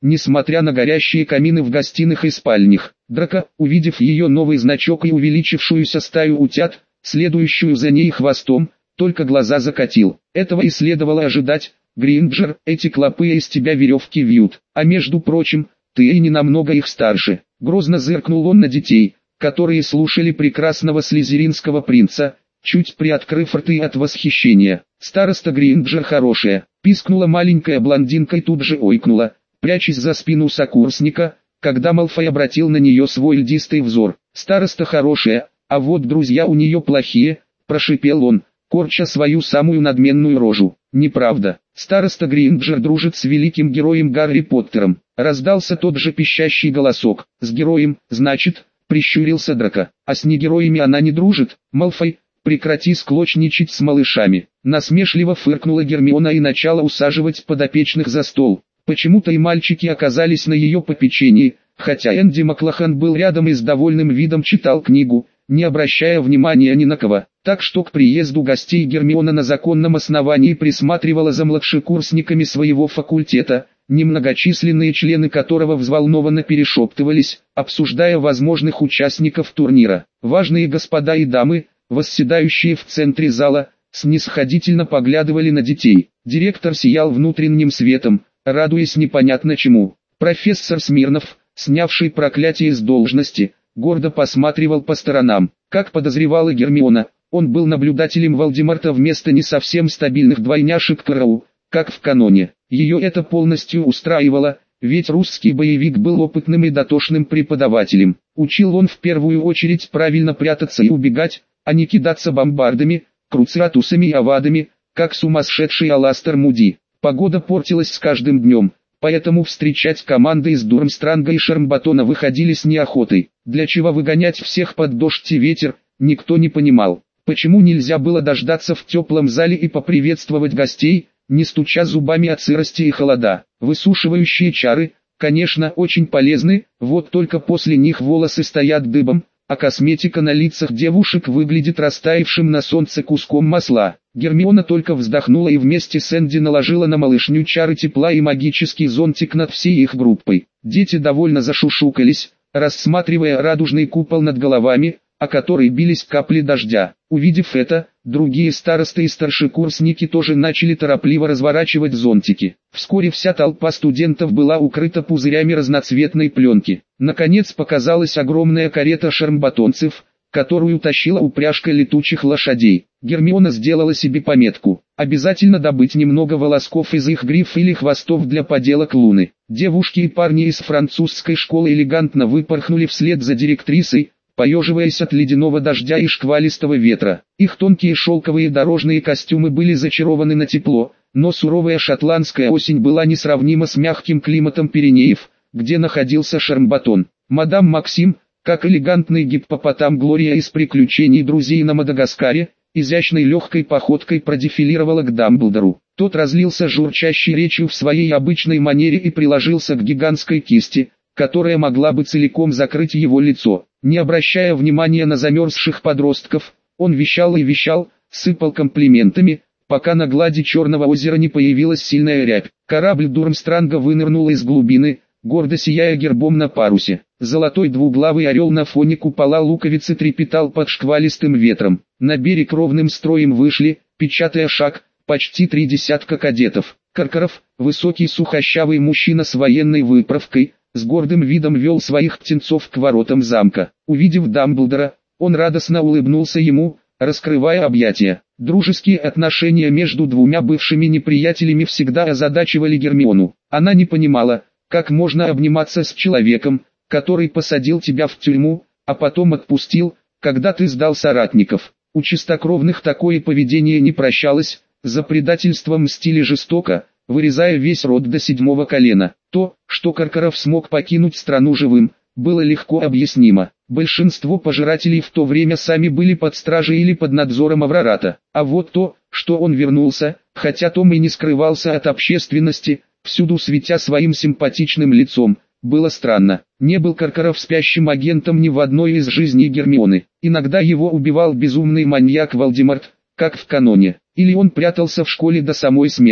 несмотря на горящие камины в гостиных и спальнях. Драко, увидев ее новый значок и увеличившуюся стаю утят, следующую за ней хвостом, только глаза закатил. Этого и следовало ожидать. Гринджер, эти клопы из тебя веревки вьют, а между прочим, ты и не намного их старше. Грозно зыркнул он на детей, которые слушали прекрасного слизеринского принца, чуть приоткрыв рты от восхищения. Староста Гринджер хорошая, пискнула маленькая блондинка и тут же ойкнула, прячась за спину сокурсника, когда Малфой обратил на нее свой льдистый взор. Староста хорошая, а вот друзья у нее плохие, прошипел он, корча свою самую надменную рожу. Неправда, староста Гринджер дружит с великим героем Гарри Поттером. Раздался тот же пищащий голосок. С героем, значит, прищурился Драко. А с негероями она не дружит? Малфой, прекрати склочничать с малышами. Насмешливо фыркнула Гермиона и начала усаживать подопечных за стол. Почему-то и мальчики оказались на ее попечении, хотя Энди Маклахан был рядом и с довольным видом читал книгу, не обращая внимания ни на кого. Так что к приезду гостей Гермиона на законном основании присматривала за младшекурсниками своего факультета, немногочисленные члены которого взволнованно перешептывались, обсуждая возможных участников турнира. Важные господа и дамы, восседающие в центре зала, снисходительно поглядывали на детей. Директор сиял внутренним светом, радуясь непонятно чему. Профессор Смирнов, снявший проклятие с должности, гордо посматривал по сторонам. Как подозревала Гермиона, он был наблюдателем Волдеморта вместо не совсем стабильных двойняшек Кроу, как в каноне. Ее это полностью устраивало, ведь русский боевик был опытным и дотошным преподавателем. Учил он в первую очередь правильно прятаться и убегать, а не кидаться бомбардами, круциатусами и авадами, как сумасшедший Аластер Муди. Погода портилась с каждым днем, поэтому встречать команды из Дурмстранга и Шермбатона выходили с неохотой. Для чего выгонять всех под дождь и ветер, никто не понимал. Почему нельзя было дождаться в теплом зале и поприветствовать гостей, не стуча зубами от сырости и холода? Высушивающие чары, конечно, очень полезны, вот только после них волосы стоят дыбом, а косметика на лицах девушек выглядит растаявшим на солнце куском масла. Гермиона только вздохнула и вместе с Энди наложила на малышню чары тепла и магический зонтик над всей их группой. Дети довольно зашушукались, рассматривая радужный купол над головами, о который бились капли дождя. Увидев это, другие старосты и старшекурсники тоже начали торопливо разворачивать зонтики. Вскоре вся толпа студентов была укрыта пузырями разноцветной пленки. Наконец показалась огромная карета шермбатонцев, которую тащила упряжка летучих лошадей. Гермиона сделала себе пометку: обязательно добыть немного волосков из их гриф или хвостов для поделок Луны. Девушки и парни из французской школы элегантно выпорхнули вслед за директрисой, поеживаясь от ледяного дождя и шквалистого ветра. Их тонкие шелковые дорожные костюмы были зачарованы на тепло, но суровая шотландская осень была несравнима с мягким климатом Пиренеев, где находился Шермбатон. Мадам Максим, как элегантный гиппопотам Глория из «Приключений друзей на Мадагаскаре», изящной легкой походкой продефилировала к Дамблдору. Тот разлился журчащей речью в своей обычной манере и приложился к гигантской кисти, которая могла бы целиком закрыть его лицо. Не обращая внимания на замерзших подростков, он вещал и вещал, сыпал комплиментами, пока на глади Черного озера не появилась сильная рябь. Корабль Дурмстранга вынырнул из глубины, гордо сияя гербом на парусе. Золотой двуглавый орел на фоне купола луковицы трепетал под шквалистым ветром. На берег ровным строем вышли, печатая шаг, почти 3 десятка кадетов. Каркаров, высокий сухощавый мужчина с военной выправкой, с гордым видом вел своих птенцов к воротам замка. Увидев Дамблдора, он радостно улыбнулся ему, раскрывая объятия. Дружеские отношения между двумя бывшими неприятелями всегда озадачивали Гермиону. Она не понимала, как можно обниматься с человеком, который посадил тебя в тюрьму, а потом отпустил, когда ты сдал соратников. У чистокровных такое поведение не прощалось, за предательство мстили жестоко, вырезая весь род до 7-го колена. То, что Каркаров смог покинуть страну живым, было легко объяснимо. Большинство пожирателей в то время сами были под стражей или под надзором Аврората. А вот то, что он вернулся, хотя Том и не скрывался от общественности, всюду светя своим симпатичным лицом, было странно. Не был Каркаров спящим агентом ни в одной из жизней Гермионы. Иногда его убивал безумный маньяк Волдеморт, как в каноне. Или он прятался в школе до самой смерти.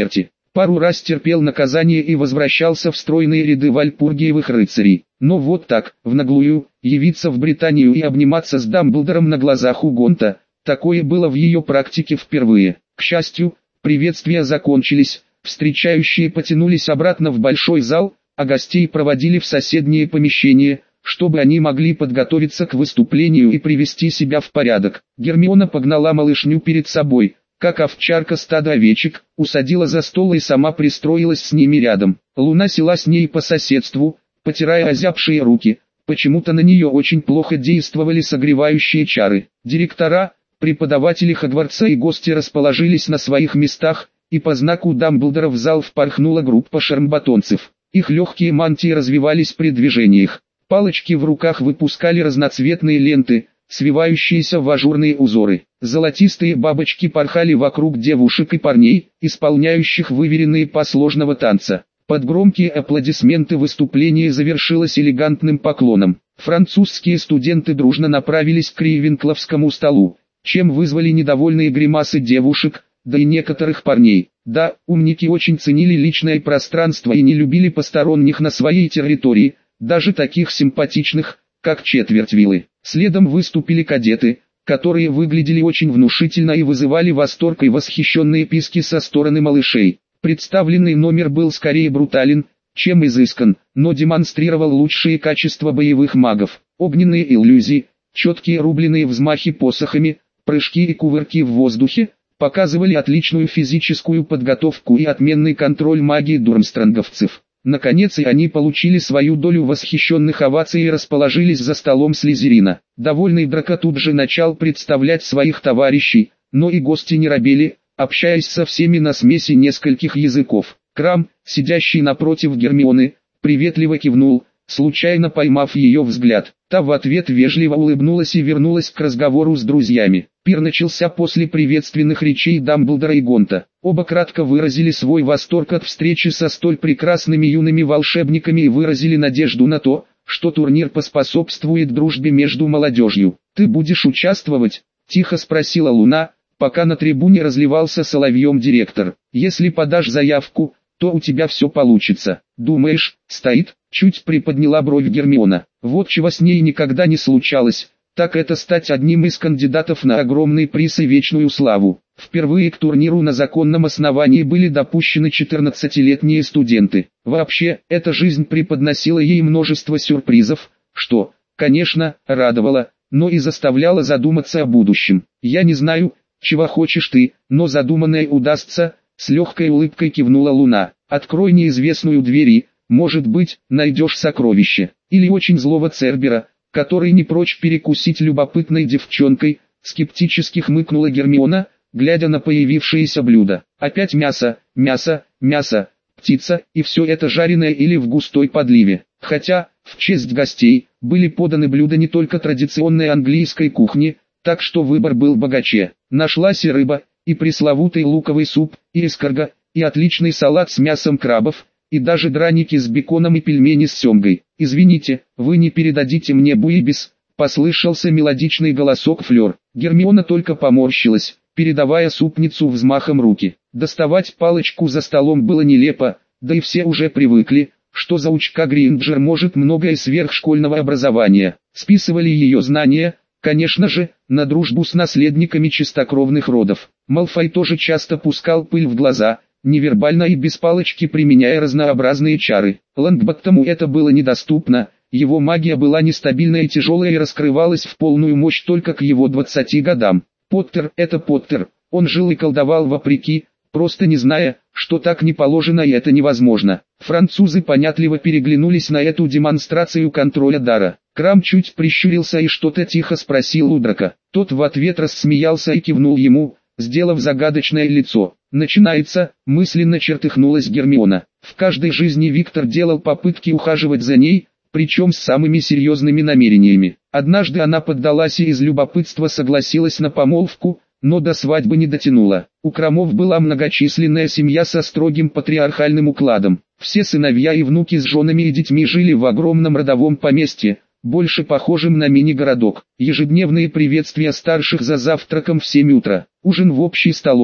Пару раз терпел наказание и возвращался в стройные ряды вальпургиевых рыцарей. Но вот так, в наглую, явиться в Британию и обниматься с Дамблдором на глазах у Гонта, такое было в ее практике впервые. К счастью, приветствия закончились, встречающие потянулись обратно в большой зал, а гостей проводили в соседние помещения, чтобы они могли подготовиться к выступлению и привести себя в порядок. Гермиона погнала малышню перед собой, как овчарка стадо овечек, усадила за стол и сама пристроилась с ними рядом. Луна села с ней по соседству, потирая озябшие руки. Почему-то на нее очень плохо действовали согревающие чары. Директора, преподаватели Хогвартса и гости расположились на своих местах, и по знаку Дамблдора в зал впорхнула группа шармбатонцев. Их легкие мантии развивались при движениях. Палочки в руках выпускали разноцветные ленты, свивающиеся в ажурные узоры. Золотистые бабочки порхали вокруг девушек и парней, исполняющих выверенные pas сложного танца. Под громкие аплодисменты выступление завершилось элегантным поклоном. Французские студенты дружно направились к Рейвенкловскому столу, чем вызвали недовольные гримасы девушек, да и некоторых парней. Да, умники очень ценили личное пространство и не любили посторонних на своей территории, даже таких симпатичных, как Четвертьвиллы. Следом выступили кадеты, которые выглядели очень внушительно и вызывали восторг и восхищенные писки со стороны малышей. Представленный номер был скорее брутален, чем изыскан, но демонстрировал лучшие качества боевых магов. Огненные иллюзии, четкие рубленые взмахи посохами, прыжки и кувырки в воздухе, показывали отличную физическую подготовку и отменный контроль магии дурмстранговцев. Наконец и они получили свою долю восхищенных оваций и расположились за столом Слизерина. Довольный Драко тут же начал представлять своих товарищей, но и гости не робели, общаясь со всеми на смеси нескольких языков. Крам, сидящий напротив Гермионы, приветливо кивнул, случайно поймав ее взгляд. Та в ответ вежливо улыбнулась и вернулась к разговору с друзьями. Пир начался после приветственных речей Дамблдора и Гонта. Оба кратко выразили свой восторг от встречи со столь прекрасными юными волшебниками и выразили надежду на то, что турнир поспособствует дружбе между молодежью. «Ты будешь участвовать?» – тихо спросила Луна, пока на трибуне разливался соловьем директор. «Если подашь заявку, то у тебя все получится. Думаешь, стоит?» — чуть приподняла бровь Гермиона. Вот чего с ней никогда не случалось, так это стать одним из кандидатов на огромный приз и вечную славу. Впервые к турниру на законном основании были допущены 14-летние студенты. Вообще, эта жизнь преподносила ей множество сюрпризов, что, конечно, радовало, но и заставляло задуматься о будущем. «Я не знаю, чего хочешь ты, но задуманное удастся», — с легкой улыбкой кивнула Луна. «Открой неизвестную дверь и, может быть, найдешь сокровище. Или очень злого Цербера, который не прочь перекусить любопытной девчонкой», — скептически хмыкнула Гермиона, глядя на появившееся блюдо. «Опять мясо, мясо, мясо, птица, и все это жареное или в густой подливе». Хотя, в честь гостей, были поданы блюда не только традиционной английской кухни, так что выбор был богаче. Нашлась и рыба, и пресловутый луковый суп, и эскарго, и отличный салат с мясом крабов, и даже драники с беконом и пельмени с семгой. «Извините, вы не передадите мне буибис?» — послышался мелодичный голосок Флёр. Гермиона только поморщилась, передавая супницу взмахом руки. Доставать палочку за столом было нелепо, да и все уже привыкли, что заучка Гринджер может многое сверхшкольного образования. Списывали ее знания, конечно же, на дружбу с наследниками чистокровных родов. Малфой тоже часто пускал пыль в глаза, невербально и без палочки применяя разнообразные чары. Лонгботтому это было недоступно, его магия была нестабильная и тяжелая и раскрывалась в полную мощь только к его 20 годам. Поттер — это Поттер, он жил и колдовал вопреки, просто не зная, что так не положено и это невозможно. Французы понятливо переглянулись на эту демонстрацию контроля дара. Крам чуть прищурился и что-то тихо спросил у Драко. Тот в ответ рассмеялся и кивнул ему, сделав загадочное лицо. «Начинается», — мысленно чертыхнулась Гермиона. В каждой жизни Виктор делал попытки ухаживать за ней, причем с самыми серьезными намерениями. Однажды она поддалась и из любопытства согласилась на помолвку, но до свадьбы не дотянула. У Крамов была многочисленная семья со строгим патриархальным укладом. Все сыновья и внуки с женами и детьми жили в огромном родовом поместье, больше похожим на мини-городок. Ежедневные приветствия старших за завтраком в 7 утра, ужин в общей столовой,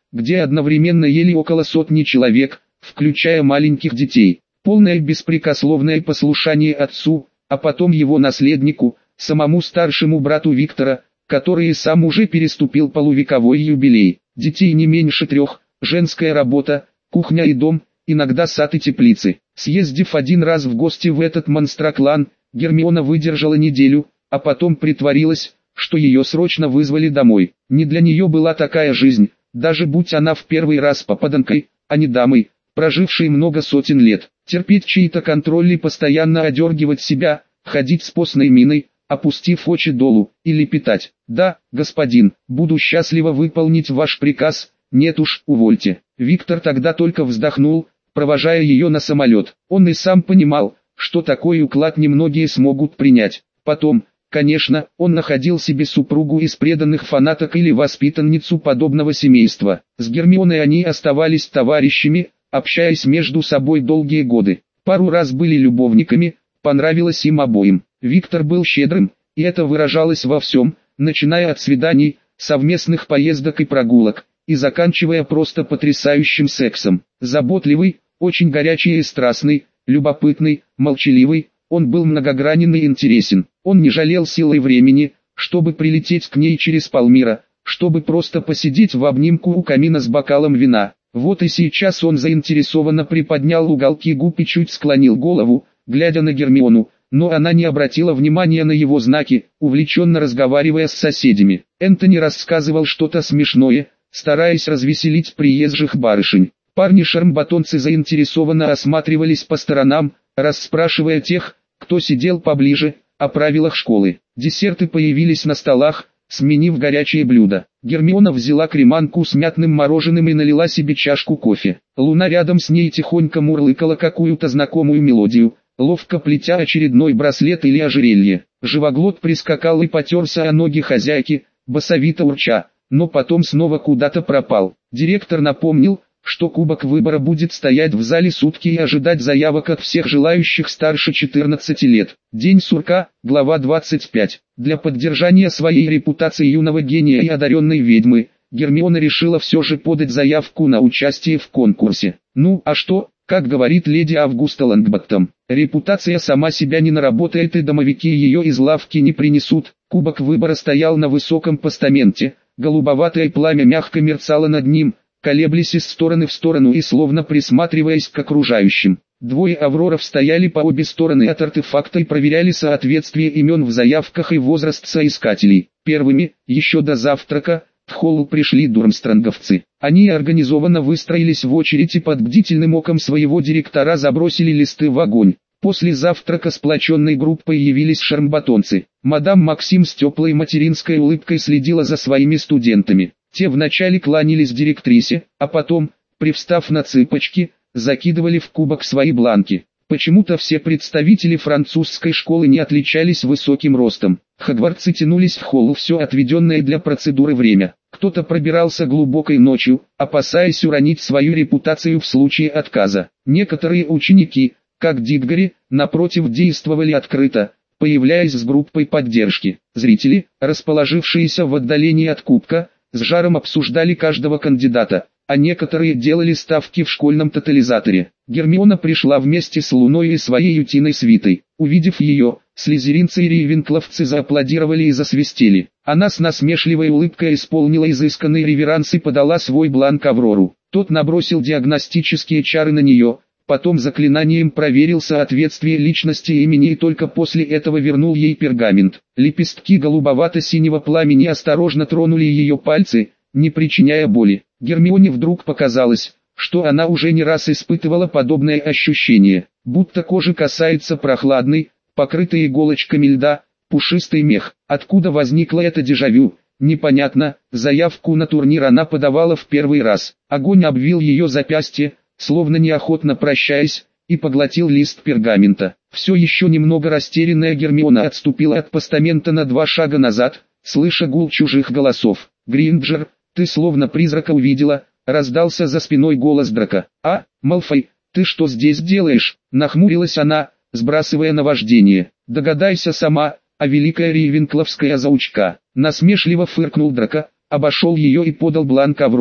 где одновременно ели около сотни человек, включая маленьких детей. Полное беспрекословное послушание отцу, а потом его наследнику, самому старшему брату Виктора, который и сам уже переступил полувековой юбилей. Детей не меньше 3, женская работа, кухня и дом, иногда сад и теплицы. Съездив один раз в гости в этот монстроклан, Гермиона выдержала неделю, а потом притворилась, что ее срочно вызвали домой. Не для нее была такая жизнь, даже будь она в первый раз попаданкой, а не дамой, прожившей много сотен лет. Терпеть чей-то контроль и постоянно одергивать себя, ходить с постной миной, опустив очи долу, и лепетать: «Да, господин, буду счастливо выполнить ваш приказ, нет уж, увольте». Виктор тогда только вздохнул, провожая ее на самолет. Он и сам понимал, что такой уклад немногие смогут принять. Потом, конечно, он находил себе супругу из преданных фанаток или воспитанницу подобного семейства. С Гермионой они оставались товарищами, общаясь между собой долгие годы. Пару раз были любовниками, понравилось им обоим. Виктор был щедрым, и это выражалось во всем, начиная от свиданий, совместных поездок и прогулок, и заканчивая просто потрясающим сексом. Заботливый, очень горячий и страстный, любопытный, молчаливый, он был многогранен и интересен. Он не жалел сил и времени, чтобы прилететь к ней через полмира, чтобы просто посидеть в обнимку у камина с бокалом вина. Вот и сейчас он заинтересованно приподнял уголки губ и чуть склонил голову, глядя на Гермиону, но она не обратила внимания на его знаки, увлеченно разговаривая с соседями. Энтони рассказывал что-то смешное, стараясь развеселить приезжих барышень. Парни-шармбатонцы заинтересованно осматривались по сторонам, расспрашивая тех, кто сидел поближе, о правилах школы. Десерты появились на столах, сменив горячие блюда. Гермиона взяла креманку с мятным мороженым и налила себе чашку кофе. Луна рядом с ней тихонько мурлыкала какую-то знакомую мелодию, ловко плетя очередной браслет или ожерелье. Живоглот прискакал и потерся о ноги хозяйки, басовито урча, но потом снова куда-то пропал. Директор напомнил, что кубок выбора будет стоять в зале сутки и ожидать заявок от всех желающих старше 14 лет. День сурка, глава 25. Для поддержания своей репутации юного гения и одаренной ведьмы, Гермиона решила все же подать заявку на участие в конкурсе. Ну а что, как говорит леди Августа Лонгботтом, репутация сама себя не наработает и домовики ее из лавки не принесут. Кубок выбора стоял на высоком постаменте, голубоватое пламя мягко мерцало над ним, колеблясь из стороны в сторону и словно присматриваясь к окружающим. Двое авроров стояли по обе стороны от артефакта и проверяли соответствие имен в заявках и возраст соискателей. Первыми, еще до завтрака, в холл пришли дурмстронговцы. Они организованно выстроились в очередь и под бдительным оком своего директора забросили листы в огонь. После завтрака сплоченной группой явились шармбатонцы. Мадам Максим с теплой материнской улыбкой следила за своими студентами. Те вначале кланялись директрисе, а потом, привстав на цыпочки, закидывали в кубок свои бланки. Почему-то все представители французской школы не отличались высоким ростом. Хогвартсы тянулись в холл все отведенное для процедуры время. Кто-то пробирался глубокой ночью, опасаясь уронить свою репутацию в случае отказа. Некоторые ученики, как Диггори, напротив, действовали открыто, появляясь с группой поддержки. Зрители, расположившиеся в отдалении от кубка, с жаром обсуждали каждого кандидата, а некоторые делали ставки в школьном тотализаторе. Гермиона пришла вместе с Луной и своей утиной свитой. Увидев ее, слизеринцы и рейвенкловцы зааплодировали и засвистели. Она с насмешливой улыбкой исполнила изысканный реверанс и подала свой бланк Аврору. Тот набросил диагностические чары на нее, потом заклинанием проверил соответствие личности и имени и только после этого вернул ей пергамент. Лепестки голубовато-синего пламени осторожно тронули ее пальцы, не причиняя боли. Гермионе вдруг показалось, что она уже не раз испытывала подобное ощущение, будто кожа касается прохладный, покрытый иголочками льда, пушистый мех. Откуда возникло это дежавю, непонятно. Заявку на турнир она подавала в первый раз. Огонь обвил ее запястье, словно неохотно прощаясь, и поглотил лист пергамента. Все еще немного растерянная Гермиона отступила от постамента на 2 шага назад, слыша гул чужих голосов. «Гринджер, ты словно призрака увидела», — раздался за спиной голос Драко. «А, Малфой, ты что здесь делаешь?» — нахмурилась она, сбрасывая наваждение. «Догадайся сама, а великая рейвенкловская заучка». Насмешливо фыркнул Драко, обошел ее и подал бланк Аврору.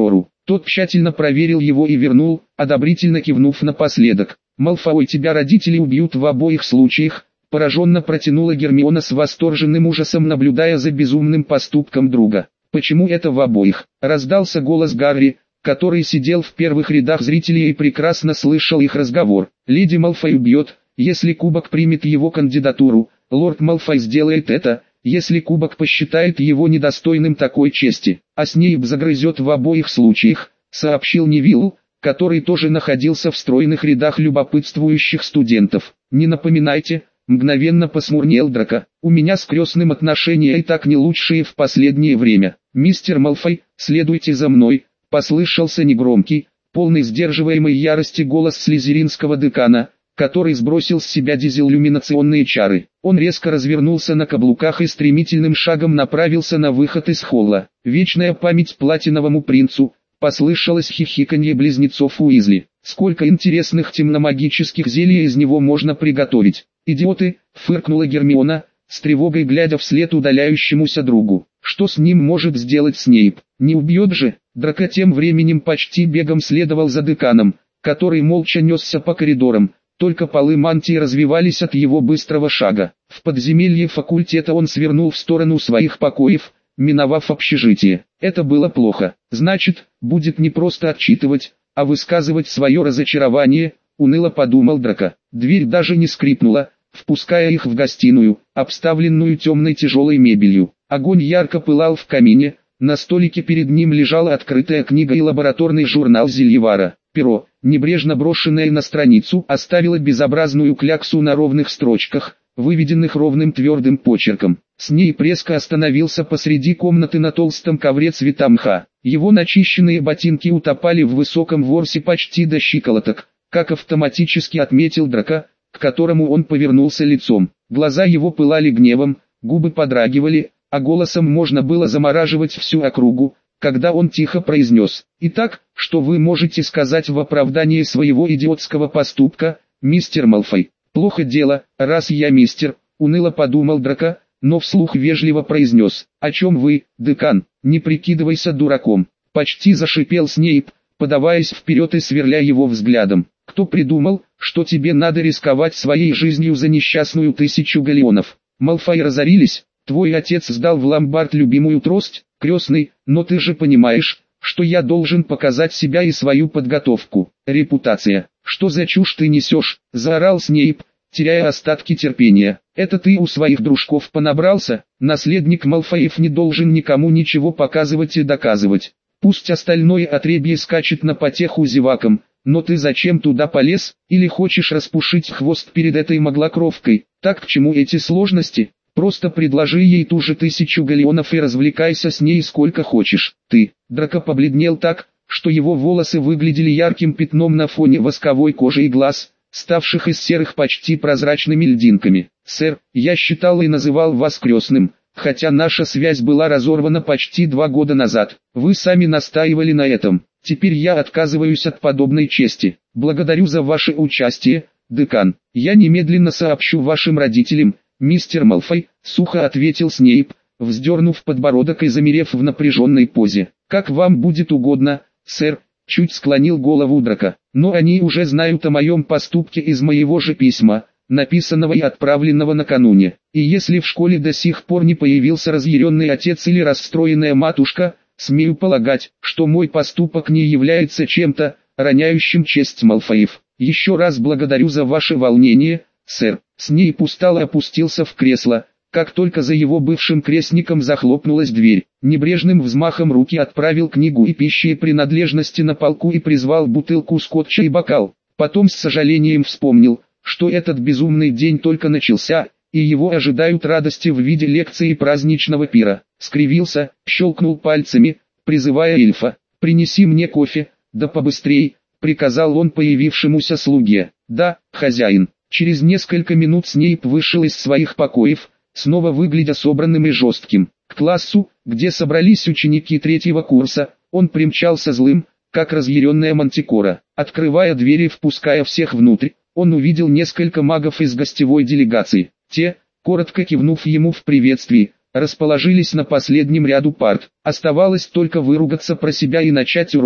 Тот тщательно проверил его и вернул, одобрительно кивнув напоследок. «Малфой, тебя родители убьют в обоих случаях», пораженно протянула Гермиона с восторженным ужасом, наблюдая за безумным поступком друга. «Почему это в обоих?» — раздался голос Гарри, который сидел в первых рядах зрителей и прекрасно слышал их разговор. «Леди Малфой убьет, если Кубок примет его кандидатуру, лорд Малфой сделает это, если Кубок посчитает его недостойным такой чести, а Снейп загрызет в обоих случаях», — сообщил Невилл, который тоже находился в стройных рядах любопытствующих студентов. «Не напоминайте», — мгновенно посмурнел Драко, — «у меня с крестным отношения и так не лучшие в последнее время. Мистер Малфой, следуйте за мной», — послышался негромкий, полный сдерживаемой ярости голос слизеринского декана, который сбросил с себя дизеллюминационные чары. Он резко развернулся на каблуках и стремительным шагом направился на выход из холла. «Вечная память платиновому принцу», — послышалось хихиканье близнецов Уизли. «Сколько интересных темномагических зелий из него можно приготовить!» «Идиоты!» — фыркнула Гермиона, с тревогой глядя вслед удаляющемуся другу. «Что с ним может сделать Снейп? Не убьет же?» Драко тем временем почти бегом следовал за деканом, который молча несся по коридорам. Только полы мантии развивались от его быстрого шага. В подземелье факультета он свернул в сторону своих покоев, миновав общежитие. Это было плохо. Значит, будет не просто отчитывать, а высказывать свое разочарование, уныло подумал Драко. Дверь даже не скрипнула, впуская их в гостиную, обставленную темной тяжелой мебелью. Огонь ярко пылал в камине, на столике перед ним лежала открытая книга и лабораторный журнал Зельевара. Перо, небрежно брошенное на страницу, оставило безобразную кляксу на ровных строчках, выведенных ровным твердым почерком. Снейп резко остановился посреди комнаты на толстом ковре цвета мха. Его начищенные ботинки утопали в высоком ворсе почти до щиколоток, как автоматически отметил Драко, к которому он повернулся лицом. Глаза его пылали гневом, губы подрагивали, а голосом можно было замораживать всю округу, когда он тихо произнес: «Итак, что вы можете сказать в оправдании своего идиотского поступка, мистер Малфой?» «Плохо дело, раз я мистер», — уныло подумал Драко, но вслух вежливо произнес: «О чем вы, декан? Не прикидывайся дураком», — почти зашипел Снейп, подаваясь вперед и сверля его взглядом. «Кто придумал, что тебе надо рисковать своей жизнью за несчастную 1000 галлеонов? Малфой разорились? Твой отец сдал в ломбард любимую трость, крестный, но ты же понимаешь, что я должен показать себя и свою подготовку. Репутация. Что за чушь ты несешь?» — заорал Снейп, теряя остатки терпения. «Это ты у своих дружков понабрался? Наследник Малфоев не должен никому ничего показывать и доказывать. Пусть остальное отребье скачет на потеху зевакам, но ты зачем туда полез? Или хочешь распушить хвост перед этой моглокровкой? Так к чему эти сложности? Просто предложи ей ту же 1000 галлеонов и развлекайся с ней сколько хочешь». «Ты». Драко побледнел так, что его волосы выглядели ярким пятном на фоне восковой кожи и глаз, ставших из серых почти прозрачными льдинками. «Сэр, я считал и называл вас крестным, хотя наша связь была разорвана почти 2 года назад. Вы сами настаивали на этом. Теперь я отказываюсь от подобной чести. Благодарю за ваше участие, декан. Я немедленно сообщу вашим родителям, мистер Малфой», — сухо ответил Снейп, вздернув подбородок и замерев в напряженной позе. «Как вам будет угодно, сэр», — чуть склонил голову Драко. «Но они уже знают о моем поступке из моего же письма, написанного и отправленного накануне. И если в школе до сих пор не появился разъяренный отец или расстроенная матушка, смею полагать, что мой поступок не является чем-то, роняющим честь Малфоев. Еще раз благодарю за ваше волнение, сэр». Снейп устало опустился в кресло, как только за его бывшим крестником захлопнулась дверь. Небрежным взмахом руки отправил книгу и пищи и принадлежности на полку и призвал бутылку скотча и бокал. Потом с сожалением вспомнил, что этот безумный день только начался, и его ожидают радости в виде лекции и праздничного пира. Скривился, щелкнул пальцами, призывая эльфа. «Принеси мне кофе, да побыстрей», — приказал он появившемуся слуге. «Да, хозяин». Через несколько минут Снейп вышел из своих покоев, снова выглядя собранным и жестким. К классу, где собрались ученики 3-го курса, он примчался злым, как разъяренная мантикора. Открывая двери и впуская всех внутрь, он увидел несколько магов из гостевой делегации. Те, коротко кивнув ему в приветствии, расположились на последнем ряду парт. Оставалось только выругаться про себя и начать урок,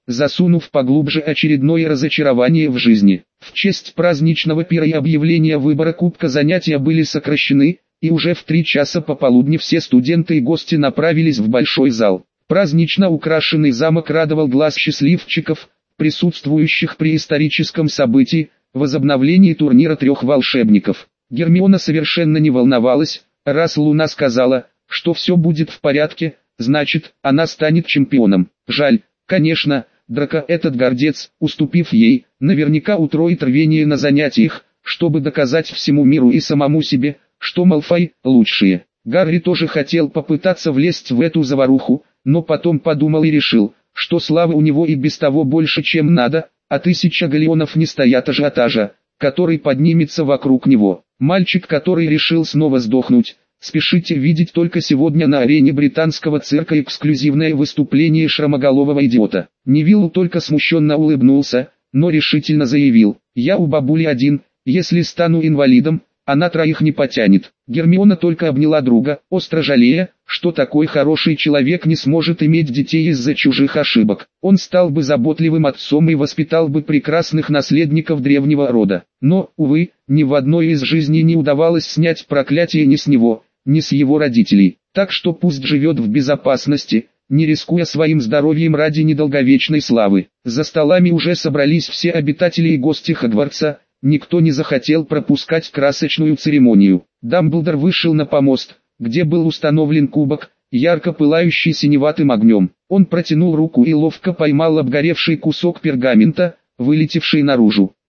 засунув поглубже очередное разочарование в жизни. В честь праздничного пира и объявления выбора кубка занятия были сокращены, и уже в 3 часа пополудни все студенты и гости направились в большой зал. Празднично украшенный замок радовал глаз счастливчиков, присутствующих при историческом событии, возобновлении турнира 3 волшебников. Гермиона совершенно не волновалась, раз Луна сказала, что все будет в порядке, значит, она станет чемпионом. Жаль, конечно, Драко этот гордец, уступив ей, наверняка утроит рвение на занятиях, чтобы доказать всему миру и самому себе, что Малфой – лучшие. Гарри тоже хотел попытаться влезть в эту заваруху, но потом подумал и решил, что славы у него и без того больше чем надо, а 1000 галеонов не стоят ажиотажа, который поднимется вокруг него. Мальчик, который решил снова сдохнуть, спешите видеть только сегодня на арене британского цирка эксклюзивное выступление шрамоголового идиота. Невилл только смущенно улыбнулся, но решительно заявил: «Я у бабули один, если стану инвалидом, она 3 не потянет». Гермиона только обняла друга, остро жалея, что такой хороший человек не сможет иметь детей из-за чужих ошибок. Он стал бы заботливым отцом и воспитал бы прекрасных наследников древнего рода. Но, увы, ни в одной из жизней не удавалось снять проклятие ни с него, ни с его родителей. Так что пусть живет в безопасности, не рискуя своим здоровьем ради недолговечной славы. За столами уже собрались все обитатели и гости Хогвартса. Никто не захотел пропускать красочную церемонию. Дамблдор вышел на помост, где был установлен кубок, ярко пылающий синеватым огнем. Он протянул руку и ловко поймал обгоревший кусок пергамента, вылетевший наружу.